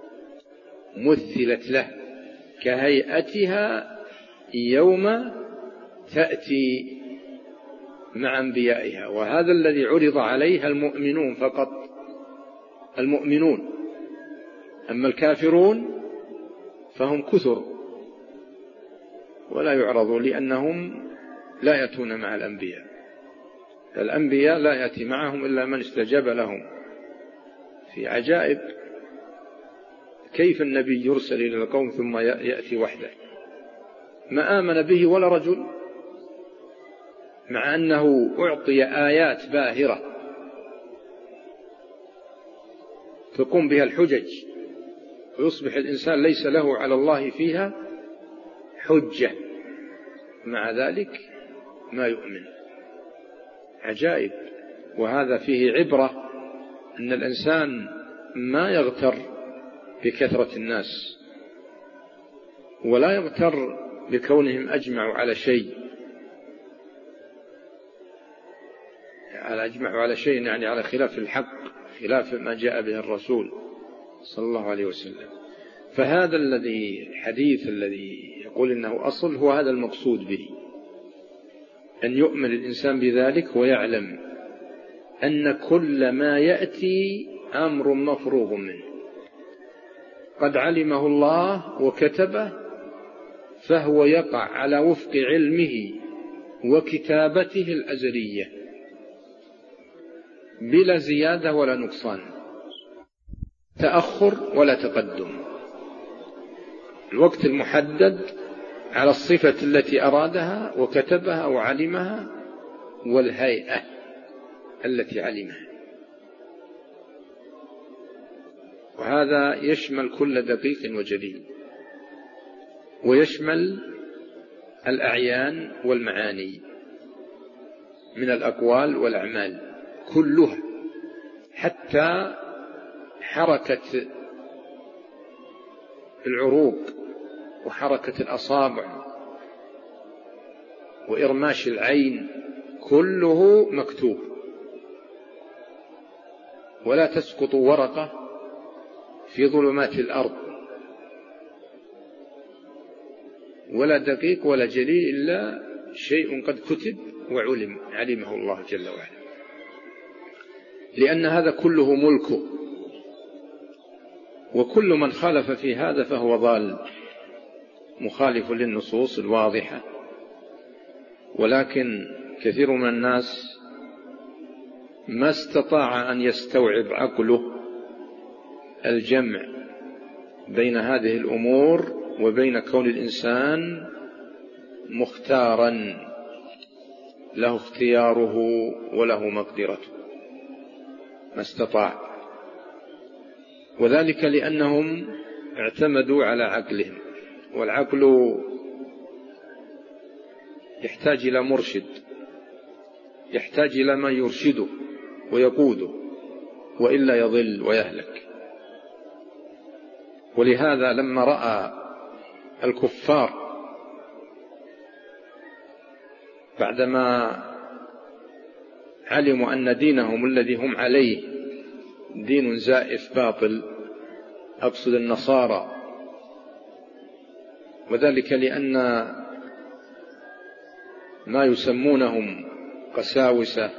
مثلت له كهيئتها يوم تأتي مع أنبيائها، وهذا الذي عرض عليها المؤمنون فقط، المؤمنون، أما الكافرون فهم كثر ولا يعرضوا لأنهم لا يأتون مع الأنبياء، الأنبياء لا يأتي معهم إلا من استجاب لهم. في عجائب كيف النبي يرسل إلى القوم ثم يأتي وحده، ما آمن به ولا رجل، مع أنه أعطي آيات باهرة تقوم بها الحجج، ويصبح الإنسان ليس له على الله فيها حجة، مع ذلك ما يؤمن. عجائب. وهذا فيه عبرة أن الإنسان ما يغتر بكثرة الناس، ولا يغتر بكونهم أجمعوا على شيء، على أجمعوا على شيء يعني على خلاف الحق، خلاف ما جاء به الرسول صلى الله عليه وسلم. فهذا الذي حديث الذي يقول إنه أصل هو هذا المقصود به، أن يؤمن الإنسان بذلك ويعلم أن كل ما يأتي أمر مفروغ منه، قد علمه الله وكتبه، فهو يقع على وفق علمه وكتابته الأزلية بلا زيادة ولا نقصان، تأخر ولا تقدم. الوقت المحدد على الصفة التي أرادها وكتبها وعلمها، والهيئة التي علمها، وهذا يشمل كل دقيق وجليل، ويشمل الأعيان والمعاني من الأقوال والأعمال كلها، حتى حركة العروق وحركة الأصابع وإرماش العين كله مكتوب، ولا تسقط ورقة في ظلمات الأرض، ولا دقيق ولا جليل إلا شيء قد كتب وعلم علمه الله جل وعلا، لأن هذا كله ملكه، وكل من خالف في هذا فهو ضال مخالف للنصوص الواضحة. ولكن كثير من الناس ما استطاع أن يستوعب عقله الجمع بين هذه الأمور وبين كون الإنسان مختارا له اختياره وله مقدرته، ما استطاع، وذلك لأنهم اعتمدوا على عقلهم، والعقل يحتاج إلى مرشد، يحتاج إلى من يرشده ويقوده، وإلا يضل ويهلك. ولهذا لما رأى الكفار بعدما علموا أن دينهم الذي هم عليه دين زائف باطل، أقصد النصارى، وذلك لأن ما يسمونهم قساوسة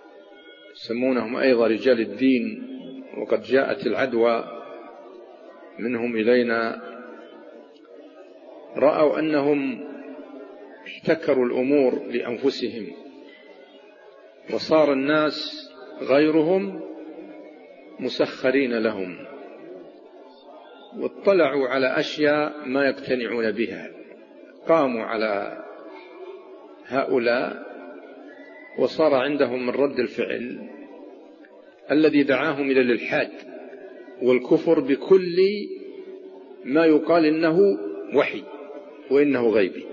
ويسمونهم أيضا رجال الدين، وقد جاءت العدوى منهم إلينا رأوا أنهم احتكروا الأمور لأنفسهم، وصار الناس غيرهم مسخرين لهم، واطلعوا على أشياء ما يقتنعون بها، قاموا على هؤلاء وصار عندهم من رد الفعل الذي دعاهم إلى الإلحاد والكفر بكل ما يقال إنه وحي وإنه غيبي.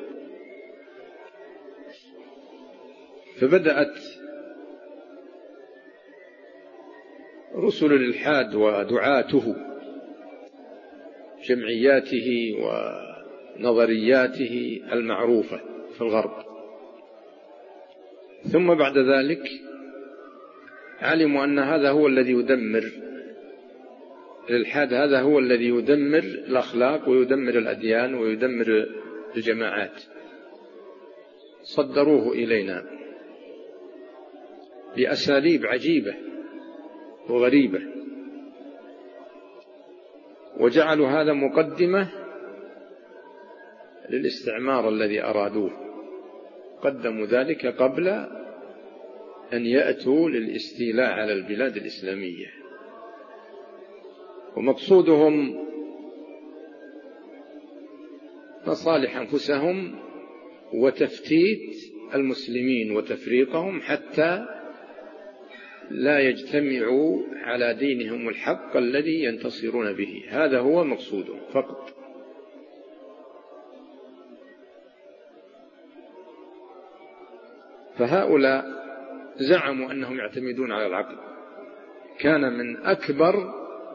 فبدأت رسل الإلحاد ودعاته، جمعياته ونظرياته المعروفة في الغرب، ثم بعد ذلك علموا أن هذا هو الذي يدمر الإلحاد، هذا هو الذي يدمر الأخلاق ويدمر الأديان ويدمر الجماعات، صدروه إلينا بأساليب عجيبة وغريبة، وجعلوا هذا مقدمة للاستعمار الذي أرادوه، قدموا ذلك قبل أن يأتوا للاستيلاء على البلاد الإسلامية، ومقصودهم مصالح أنفسهم وتفتيت المسلمين وتفريقهم حتى لا يجتمعوا على دينهم الحق الذي ينتصرون به، هذا هو مقصودهم فقط. فهؤلاء زعموا أنهم يعتمدون على العقل، كان من أكبر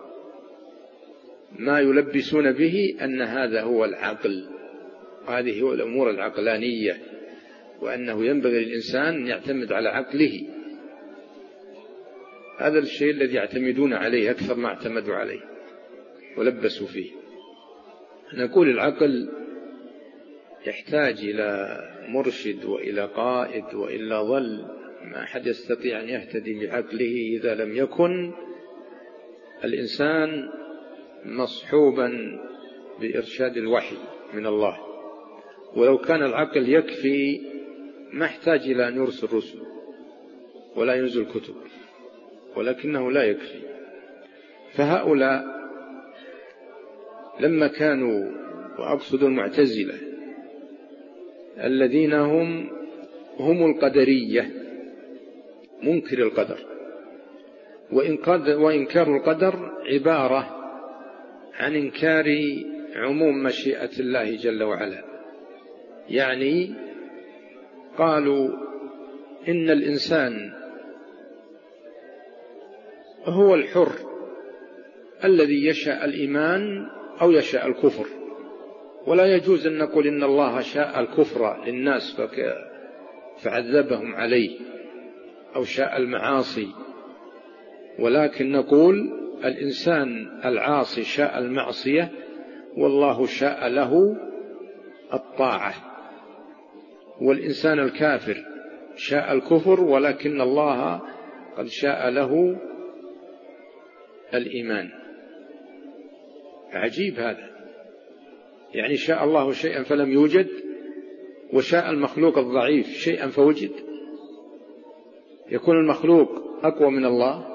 ما يلبسون به أن هذا هو العقل، هذه هو الأمور العقلانية، وأنه ينبغي للإنسان أن يعتمد على عقله، هذا الشيء الذي يعتمدون عليه أكثر ما اعتمدوا عليه ولبسوا فيه. نقول العقل يحتاج إلى مرشد وإلى قائد وإلا ظل، ما أحد يستطيع أن يهتدي بعقله إذا لم يكن الإنسان مصحوبا بإرشاد الوحي من الله. ولو كان العقل يكفي ما احتاج إلى أن يرسل رسل ولا ينزل كتب، ولكنه لا يكفي. فهؤلاء لما كانوا، وأقصد المعتزلة الذين هم هم القدرية، منكر القدر، وإنكار القدر عبارة عن إنكار عموم مشيئة الله جل وعلا، يعني قالوا إن الإنسان هو الحر الذي يشاء الإيمان أو يشاء الكفر، ولا يجوز أن نقول إن الله شاء الكفر للناس فعذبهم عليه أو شاء المعاصي، ولكن نقول الإنسان العاصي شاء المعصية والله شاء له الطاعة، والإنسان الكافر شاء الكفر ولكن الله قد شاء له الإيمان. عجيب هذا، يعني شاء الله شيئا فلم يوجد، وشاء المخلوق الضعيف شيئا فوجد. يكون المخلوق أقوى من الله؟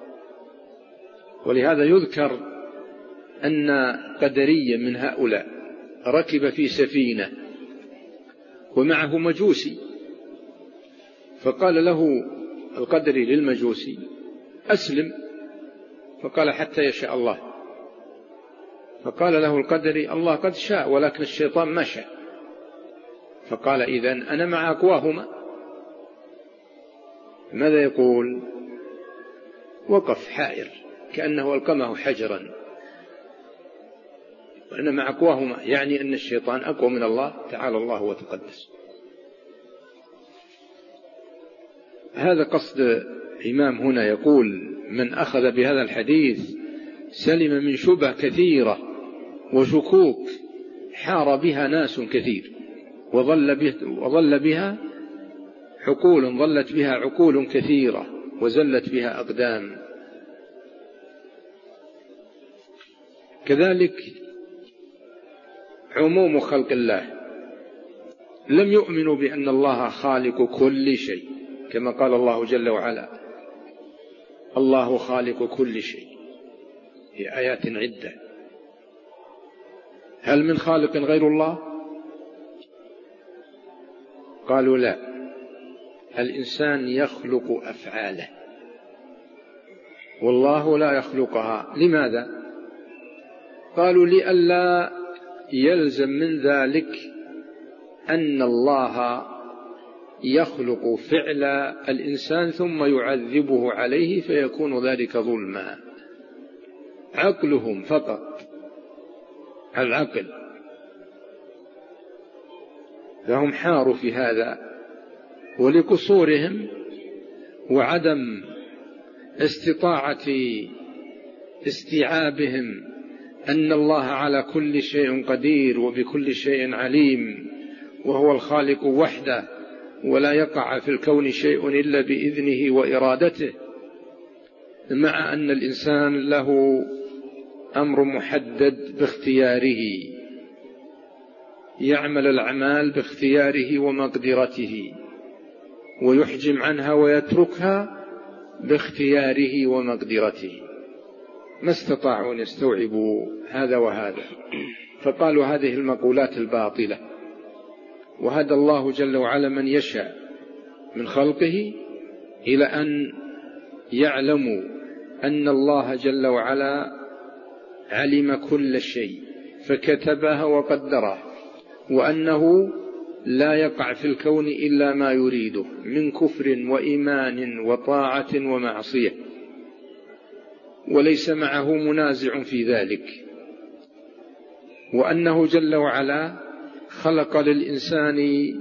ولهذا يذكر أن قدريا من هؤلاء ركب في سفينة ومعه مجوسي، فقال له القدري للمجوسي أسلم، فقال حتى يشاء الله، فقال له القدري الله قد شاء ولكن الشيطان ما شاء، فقال إذن أنا مع أقواهما. ماذا يقول؟ وقف حائر كأنه ألقمه حجرا، وأنا مع أقواهما يعني أن الشيطان أقوى من الله تعالى الله وتقدس. هذا قصد الإمام هنا، يقول من أخذ بهذا الحديث سلم من شبه كثيرة وشكوك حار بها ناس كثير، وظل, به وظل بها عقول ظلت بها عقول كثيرة وزلت بها أقدام. كذلك عموم خلق الله لم يؤمنوا بأن الله خالق كل شيء، كما قال الله جل وعلا: الله خالق كل شيء، في آيات عدة. هل من خالق غير الله؟ قالوا لا، الإنسان يخلق أفعاله والله لا يخلقها. لماذا؟ قالوا: لئلا يلزم من ذلك أن الله يخلق فعل الإنسان ثم يعذبه عليه فيكون ذلك ظلما. عقلهم فقط، العقل، فهم حاروا في هذا، ولقصورهم وعدم استطاعة استيعابهم أن الله على كل شيء قدير وبكل شيء عليم، وهو الخالق وحده، ولا يقع في الكون شيء إلا بإذنه وإرادته، مع أن الإنسان له أمر محدد باختياره، يعمل الأعمال باختياره ومقدرته، ويحجم عنها ويتركها باختياره ومقدرته. ما استطاعوا أن يستوعبوا هذا وهذا، فقالوا هذه المقولات الباطلة. وهدى الله جل وعلا من يشاء من خلقه إلى أن يعلموا أن الله جل وعلا علم كل شيء فكتبها وقدره، وأنه لا يقع في الكون إلا ما يريده من كفر وإيمان وطاعة ومعصية، وليس معه منازع في ذلك، وأنه جل وعلا خلق للإنسان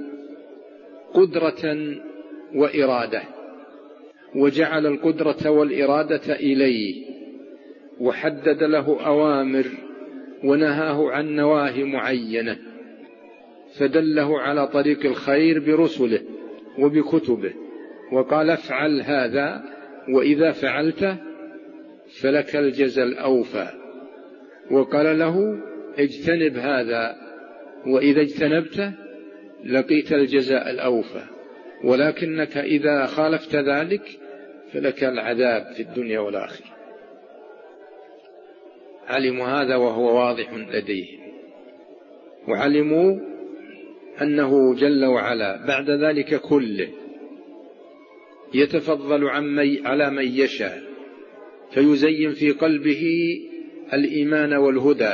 قدرة وإرادة، وجعل القدرة والإرادة إليه، وحدد له أوامر ونهاه عن نواهي معينة، فدله على طريق الخير برسله وبكتبه، وقال: افعل هذا، وإذا فعلته فلك الجزاء الأوفى، وقال له: اجتنب هذا، وإذا اجتنبته لقيت الجزاء الأوفى، ولكنك إذا خالفت ذلك فلك العذاب في الدنيا والآخرة. علموا هذا وهو واضح لديهم، وعلموا أنه جل وعلا بعد ذلك كله يتفضل على من يشاء، فيزين في قلبه الإيمان والهدى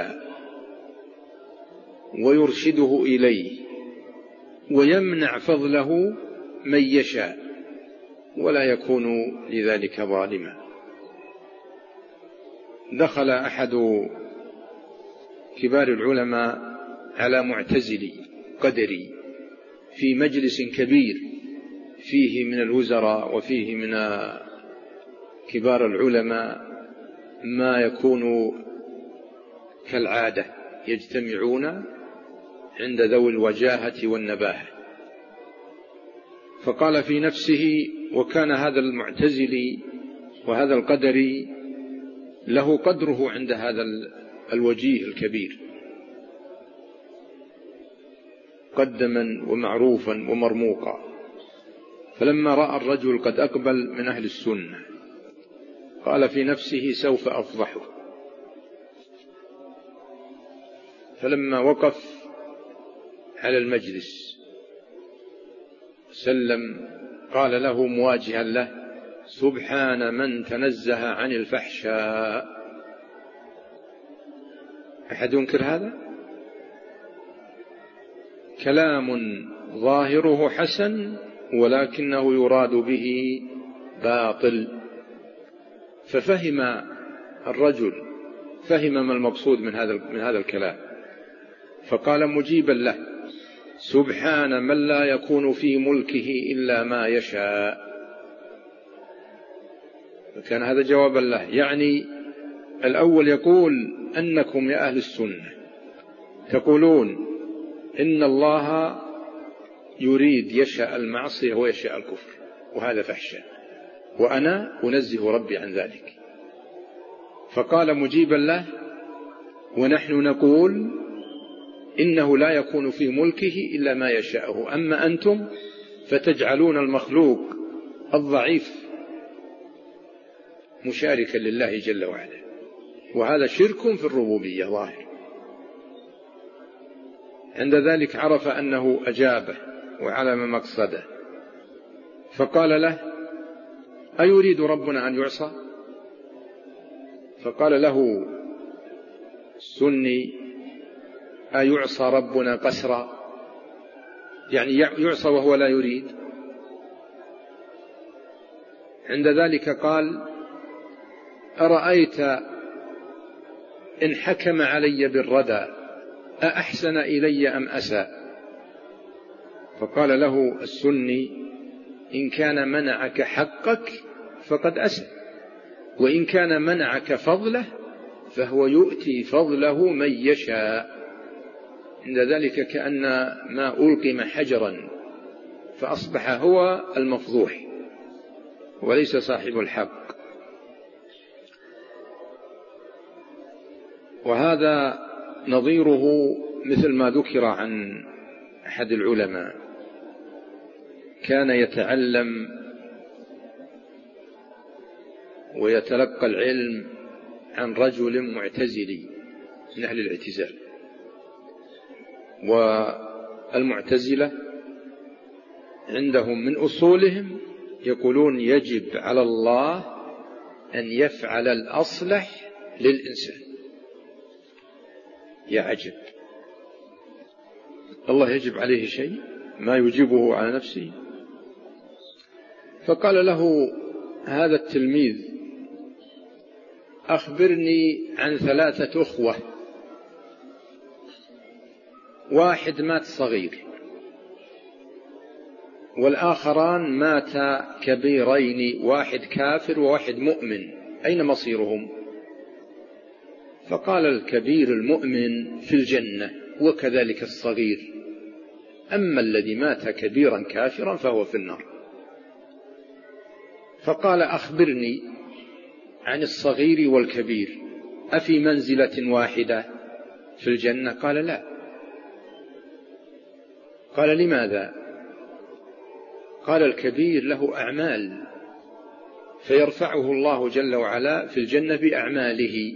ويرشده إليه، ويمنع فضله من يشاء، ولا يكون لذلك ظالما. دخل أحد كبار العلماء على معتزلي قدري في مجلس كبير فيه من الوزراء وفيه من كبار العلماء ما يكون كالعادة، يجتمعون عند ذوي الوجاهة والنباهة. فقال في نفسه، وكان هذا المعتزلي وهذا القدري له قدره عند هذا الوجيه الكبير، قدما ومعروفا ومرموقا. فلما رأى الرجل قد أقبل من أهل السنة قال في نفسه: سوف أفضحه. فلما وقف على المجلس سلم، قال له مواجها له: سبحان من تنزه عن الفحشاء. أحد ينكر هذا؟ كلام ظاهره حسن ولكنه يراد به باطل. ففهم الرجل، فهم ما المقصود من هذا من هذا الكلام، فقال مجيبا له: سبحان من لا يكون في ملكه إلا ما يشاء. فكان هذا جوابا له، يعني الأول يقول أنكم يا أهل السنة تقولون إن الله يريد يشاء المعصية ويشاء الكفر، وهذا فحشاء، وأنا أنزه ربي عن ذلك. فقال مجيبا له: ونحن نقول إنه لا يكون في ملكه إلا ما يشاءه. أما أنتم فتجعلون المخلوق الضعيف مشاركا لله جل وعلا، وهذا شرك في الربوبية ظاهر. عند ذلك عرف أنه أجابه وعلم مقصده، فقال له: أيريد ربنا أن يعصى؟ فقال له السني: أيعصى ربنا قسرا؟ يعني يعصى وهو لا يريد. عند ذلك قال: أرأيت إن حكم علي بالردى أأحسن إلي أم أساء؟ فقال له السني: إن كان منعك حقك فقد أساء، وإن كان منعك فضله فهو يؤتي فضله من يشاء. عند ذلك كأن ما ألقم حجرا، فأصبح هو المفضوح وليس صاحب الحق. وهذا نظيره مثل ما ذكر عن أحد العلماء، كان يتعلم ويتلقى العلم عن رجل معتزلي من أهل الاعتزال. والمعتزلة عندهم من أصولهم يقولون يجب على الله أن يفعل الأصلح للإنسان. يا عجب، الله يجب عليه شيء ما يجيبه على نفسه. فقال له هذا التلميذ: أخبرني عن ثلاثة أخوة، واحد مات صغير والآخران مات كبيرين، واحد كافر وواحد مؤمن، أين مصيرهم؟ فقال الكبير المؤمن في الجنة وكذلك الصغير، أما الذي مات كبيرا كافرا فهو في النار. فقال: أخبرني عن الصغير والكبير، أفي منزلة واحدة في الجنة؟ قال: لا. قال: لماذا؟ قال: الكبير له أعمال فيرفعه الله جل وعلا في الجنة بأعماله،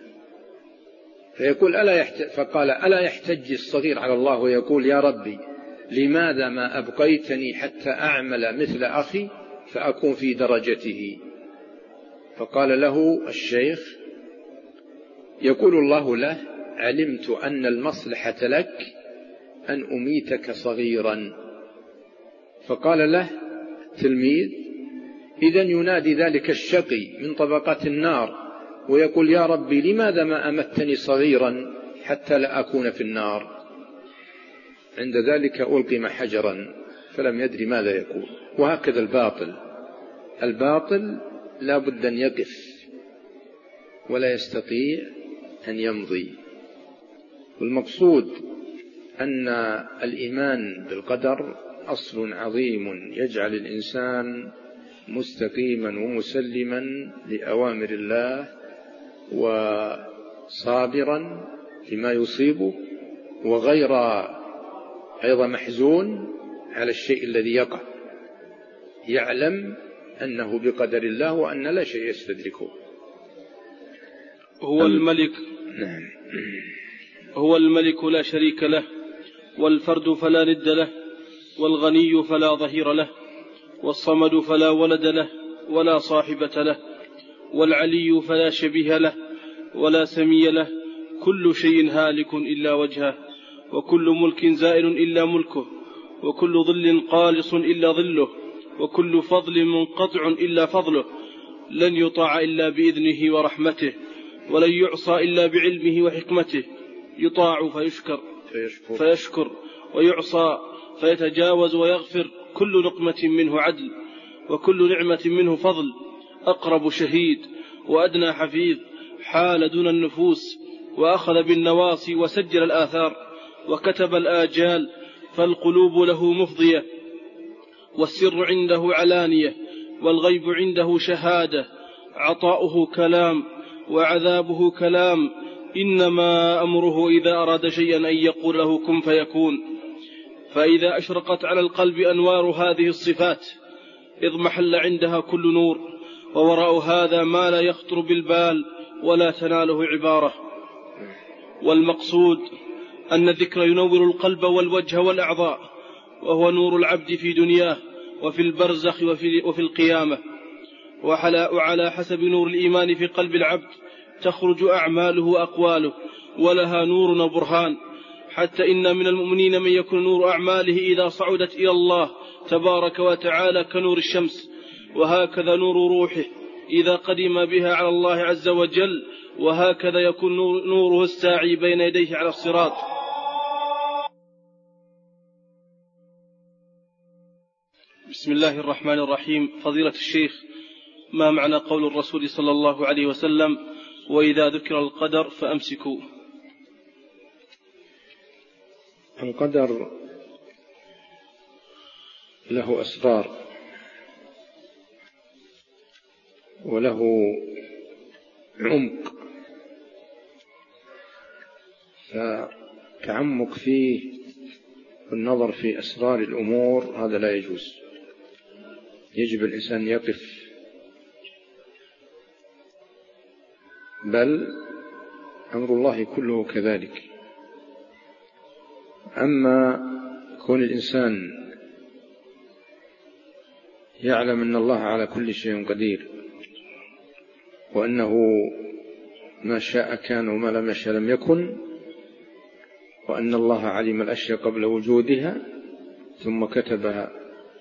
فيقول ألا يحتج فقال: ألا يحتج الصغير على الله ويقول: يا ربي لماذا ما أبقيتني حتى أعمل مثل أخي فأكون في درجته؟ فقال له الشيخ: يقول الله له: علمت أن المصلحة لك أن أميتك صغيرا. فقال له تلميذ: إذن ينادي ذلك الشقي من طبقات النار ويقول: يا ربي لماذا ما أمتني صغيرا حتى لا أكون في النار؟ عند ذلك ألقم حجرا فلم يدري ماذا يقول. وهكذا الباطل، الباطل لا بد أن يقف ولا يستطيع أن يمضي. والمقصود أن الإيمان بالقدر أصل عظيم يجعل الإنسان مستقيما ومسلما لأوامر الله وصابرا لما يصيبه، وغير أيضا محزون على الشيء الذي يقع، يعلم أنه بقدر الله وأن لا شيء يستدركه. هو الملك نعم. هو الملك لا شريك له، والفرد فلا ند له، والغني فلا ظهير له، والصمد فلا ولد له ولا صاحبة له، والعلي فلا شبيه له ولا سمي له، كل شيء هالك إلا وجهه، وكل ملك زائل إلا ملكه، وكل ظل قالص إلا ظله، وكل فضل منقطع إلا فضله، لن يطاع إلا بإذنه ورحمته، ولن يعصى إلا بعلمه وحكمته، يطاع فيشكر فيشكر, فيشكر ويعصى فيتجاوز ويغفر، كل نقمة منه عدل، وكل نعمة منه فضل، أقرب شهيد وأدنى حفيظ، حال دون النفوس، وأخذ بالنواصي وسجل الآثار، وكتب الآجال، فالقلوب له مفضية، والسر عنده علانية، والغيب عنده شهادة، عطاؤه كلام وعذابه كلام، إنما أمره إذا أراد شيئا أن يقول له كن فيكون. فإذا أشرقت على القلب أنوار هذه الصفات اضمحل عندها كل نور، ووراء هذا ما لا يخطر بالبال ولا تناله عبارة. والمقصود أن الذكر ينور القلب والوجه والأعضاء، وهو نور العبد في دنياه وفي البرزخ وفي, وفي القيامة. وعلى حسب نور الإيمان في قلب العبد تخرج أعماله وأقواله، ولها نور وبرهان، حتى إن من المؤمنين من يكون نور أعماله إذا صعدت إلى الله تبارك وتعالى كنور الشمس، وهكذا نور روحه إذا قدم بها على الله عز وجل، وهكذا يكون نوره الساعي بين يديه على الصراط. بسم الله الرحمن الرحيم. فضيلة الشيخ، ما معنى قول الرسول صلى الله عليه وسلم: وإذا ذكر القدر فأمسكوا؟ القدر له أسرار وله عمق، فتعمق فيه والنظر في أسرار الأمور هذا لا يجوز. يجب الإنسان يقف، بل أمر الله كله كذلك. أما كون الإنسان يعلم أن الله على كل شيء قدير، وأنه ما شاء كان وما لم يشاء لم يكن، وأن الله علم الأشياء قبل وجودها ثم كتبها،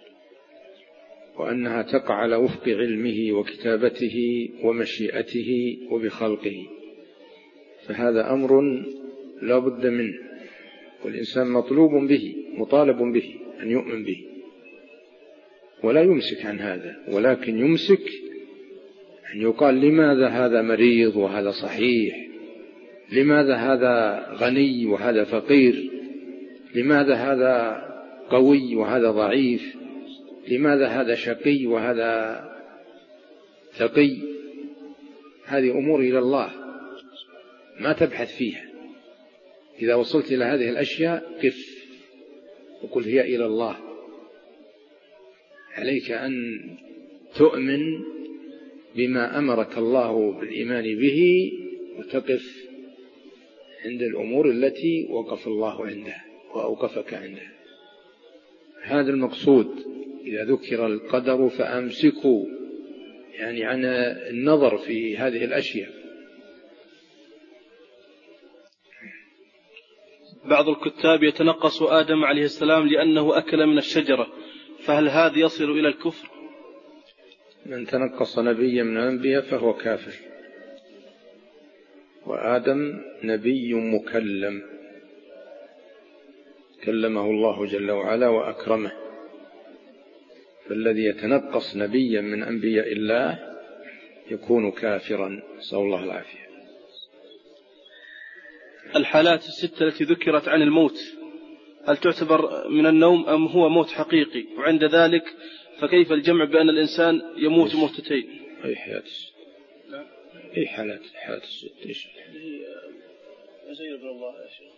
وأنها تقع على وفق علمه وكتابته ومشيئته وبخلقه، فهذا أمر لا بد منه، والإنسان مطلوب به مطالب به أن يؤمن به ولا يمسك عن هذا، ولكن يمسك أن يقال لماذا هذا مريض وهذا صحيح، لماذا هذا غني وهذا فقير، لماذا هذا قوي وهذا ضعيف، لماذا هذا شقي وهذا ثقي. هذه أمور إلى الله ما تبحث فيها. إذا وصلت إلى هذه الأشياء قف وقل هي إلى الله. عليك أن تؤمن بما أمرك الله بالإيمان به، وتقف عند الأمور التي وقف الله عندها وأوقفك عندها. هذا المقصود. إذا ذكر القدر فأمسكوا، يعني عن النظر في هذه الأشياء. بعض الكتاب يتنقص آدم عليه السلام لأنه أكل من الشجرة، فهل هذا يصل إلى الكفر؟ من تنقص نبيا من الأنبياء فهو كافر، وآدم نبي مكلم، كلمه الله جل وعلا وأكرمه، فالذي يتنقص نبيا من أنبياء الله يكون كافرا، نسأل الله العافية. الحالات الستة التي ذكرت عن الموت هل تعتبر من النوم أم هو موت حقيقي؟ وعند ذلك فكيف الجمع بأن الإنسان يموت موتتين؟ أي حالات أي حالات حالات الستة إيش؟ أزير بن الله يا شيخ.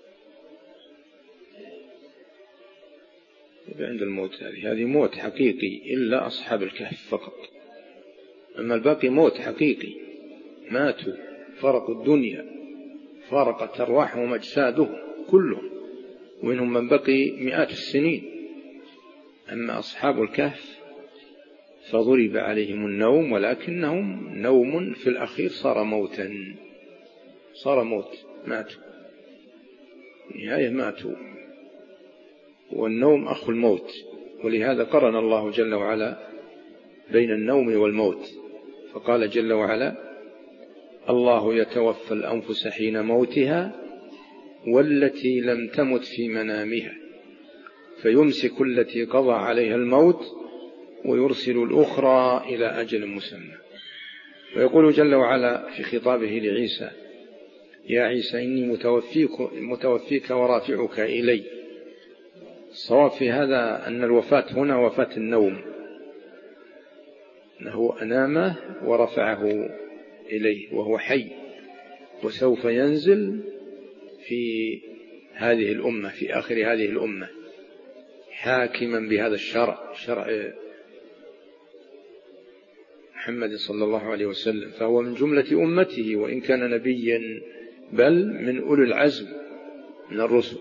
عند الموت هذه هذه موت حقيقي إلا أصحاب الكهف فقط، أما الباقي موت حقيقي، ماتوا فرقوا الدنيا، فارقت أرواحهم أجسادهم كلهم، ومنهم من بقي مئات السنين. أما أصحاب الكهف فضرب عليهم النوم، ولكنهم نوم في الأخير صار موتا، صار موت، ماتوا نهاية ماتوا، والنوم أخو الموت. ولهذا قرن الله جل وعلا بين النوم والموت، فقال جل وعلا: الله يتوفى الأنفس حين موتها والتي لم تمت في منامها فيمسك التي قضى عليها الموت ويرسل الأخرى إلى أجل مسمى. ويقول جل وعلا في خطابه لعيسى: يا عيسى إني متوفيك, متوفيك ورافعك إلي. الصواب في هذا أن الوفاة هنا وفاة النوم، أنه أنامه ورفعه إليه وهو حي، وسوف ينزل في هذه الأمة في آخر هذه الأمة حاكما بهذا الشرع، شرع محمد صلى الله عليه وسلم، فهو من جملة أمته وإن كان نبيا، بل من أولي العزم من الرسل.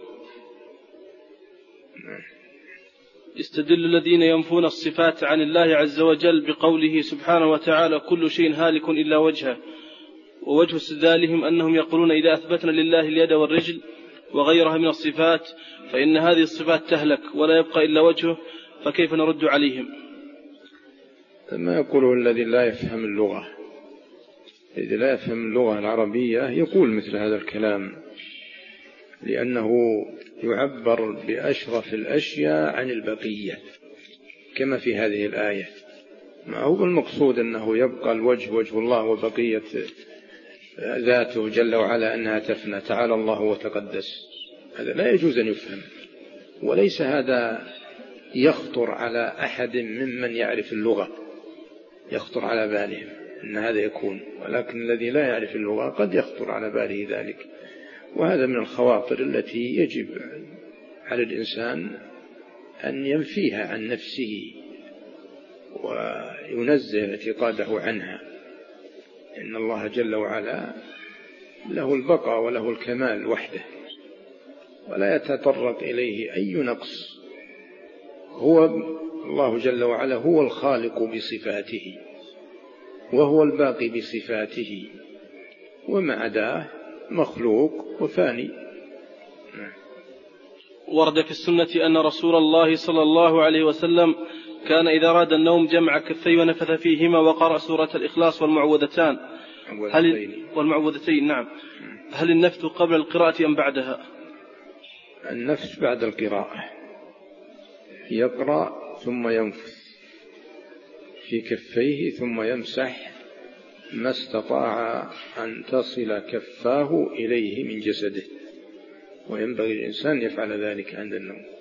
يستدل الذين ينفون الصفات عن الله عز وجل بقوله سبحانه وتعالى كل شيء هالك إلا وجهه، ووجه استدلالهم أنهم يقولون إذا أثبتنا لله اليد والرجل وغيرها من الصفات فإن هذه الصفات تهلك ولا يبقى إلا وجهه، فكيف نرد عليهم؟ ما يقوله الذي لا يفهم اللغة، الذي لا يفهم اللغة العربية يقول مثل هذا الكلام، لأنه يعبر بأشرف الأشياء عن البقية كما في هذه الآية. ما هو المقصود أنه يبقى الوجه وجه الله وبقية ذاته جل وعلا أنها تفنى، تعالى الله وتقدس، هذا لا يجوز أن يفهم، وليس هذا يخطر على أحد ممن يعرف اللغة، يخطر على بالهم أن هذا يكون، ولكن الذي لا يعرف اللغة قد يخطر على باله ذلك، وهذا من الخواطر التي يجب على الإنسان أن ينفيها عن نفسه وينزه اعتقاده عنها، إن الله جل وعلا له البقاء وله الكمال وحده ولا يتطرق إليه أي نقص. هو الله جل وعلا هو الخالق بصفاته وهو الباقي بصفاته، وما عداه مخلوق وفاني. ورد في السنة أن رسول الله صلى الله عليه وسلم كان إذا أراد النوم جمع كفيه ونفث فيهما وقرأ سورة الإخلاص والمعوذتان هل والمعوذتين نعم هل النفث قبل القراءة أم بعدها؟ النفث بعد القراءة، يقرأ ثم ينفث في كفيه ثم يمسح ما استطاع أن تصل كفاه إليه من جسده، وينبغي الإنسان يفعل ذلك عند النوم.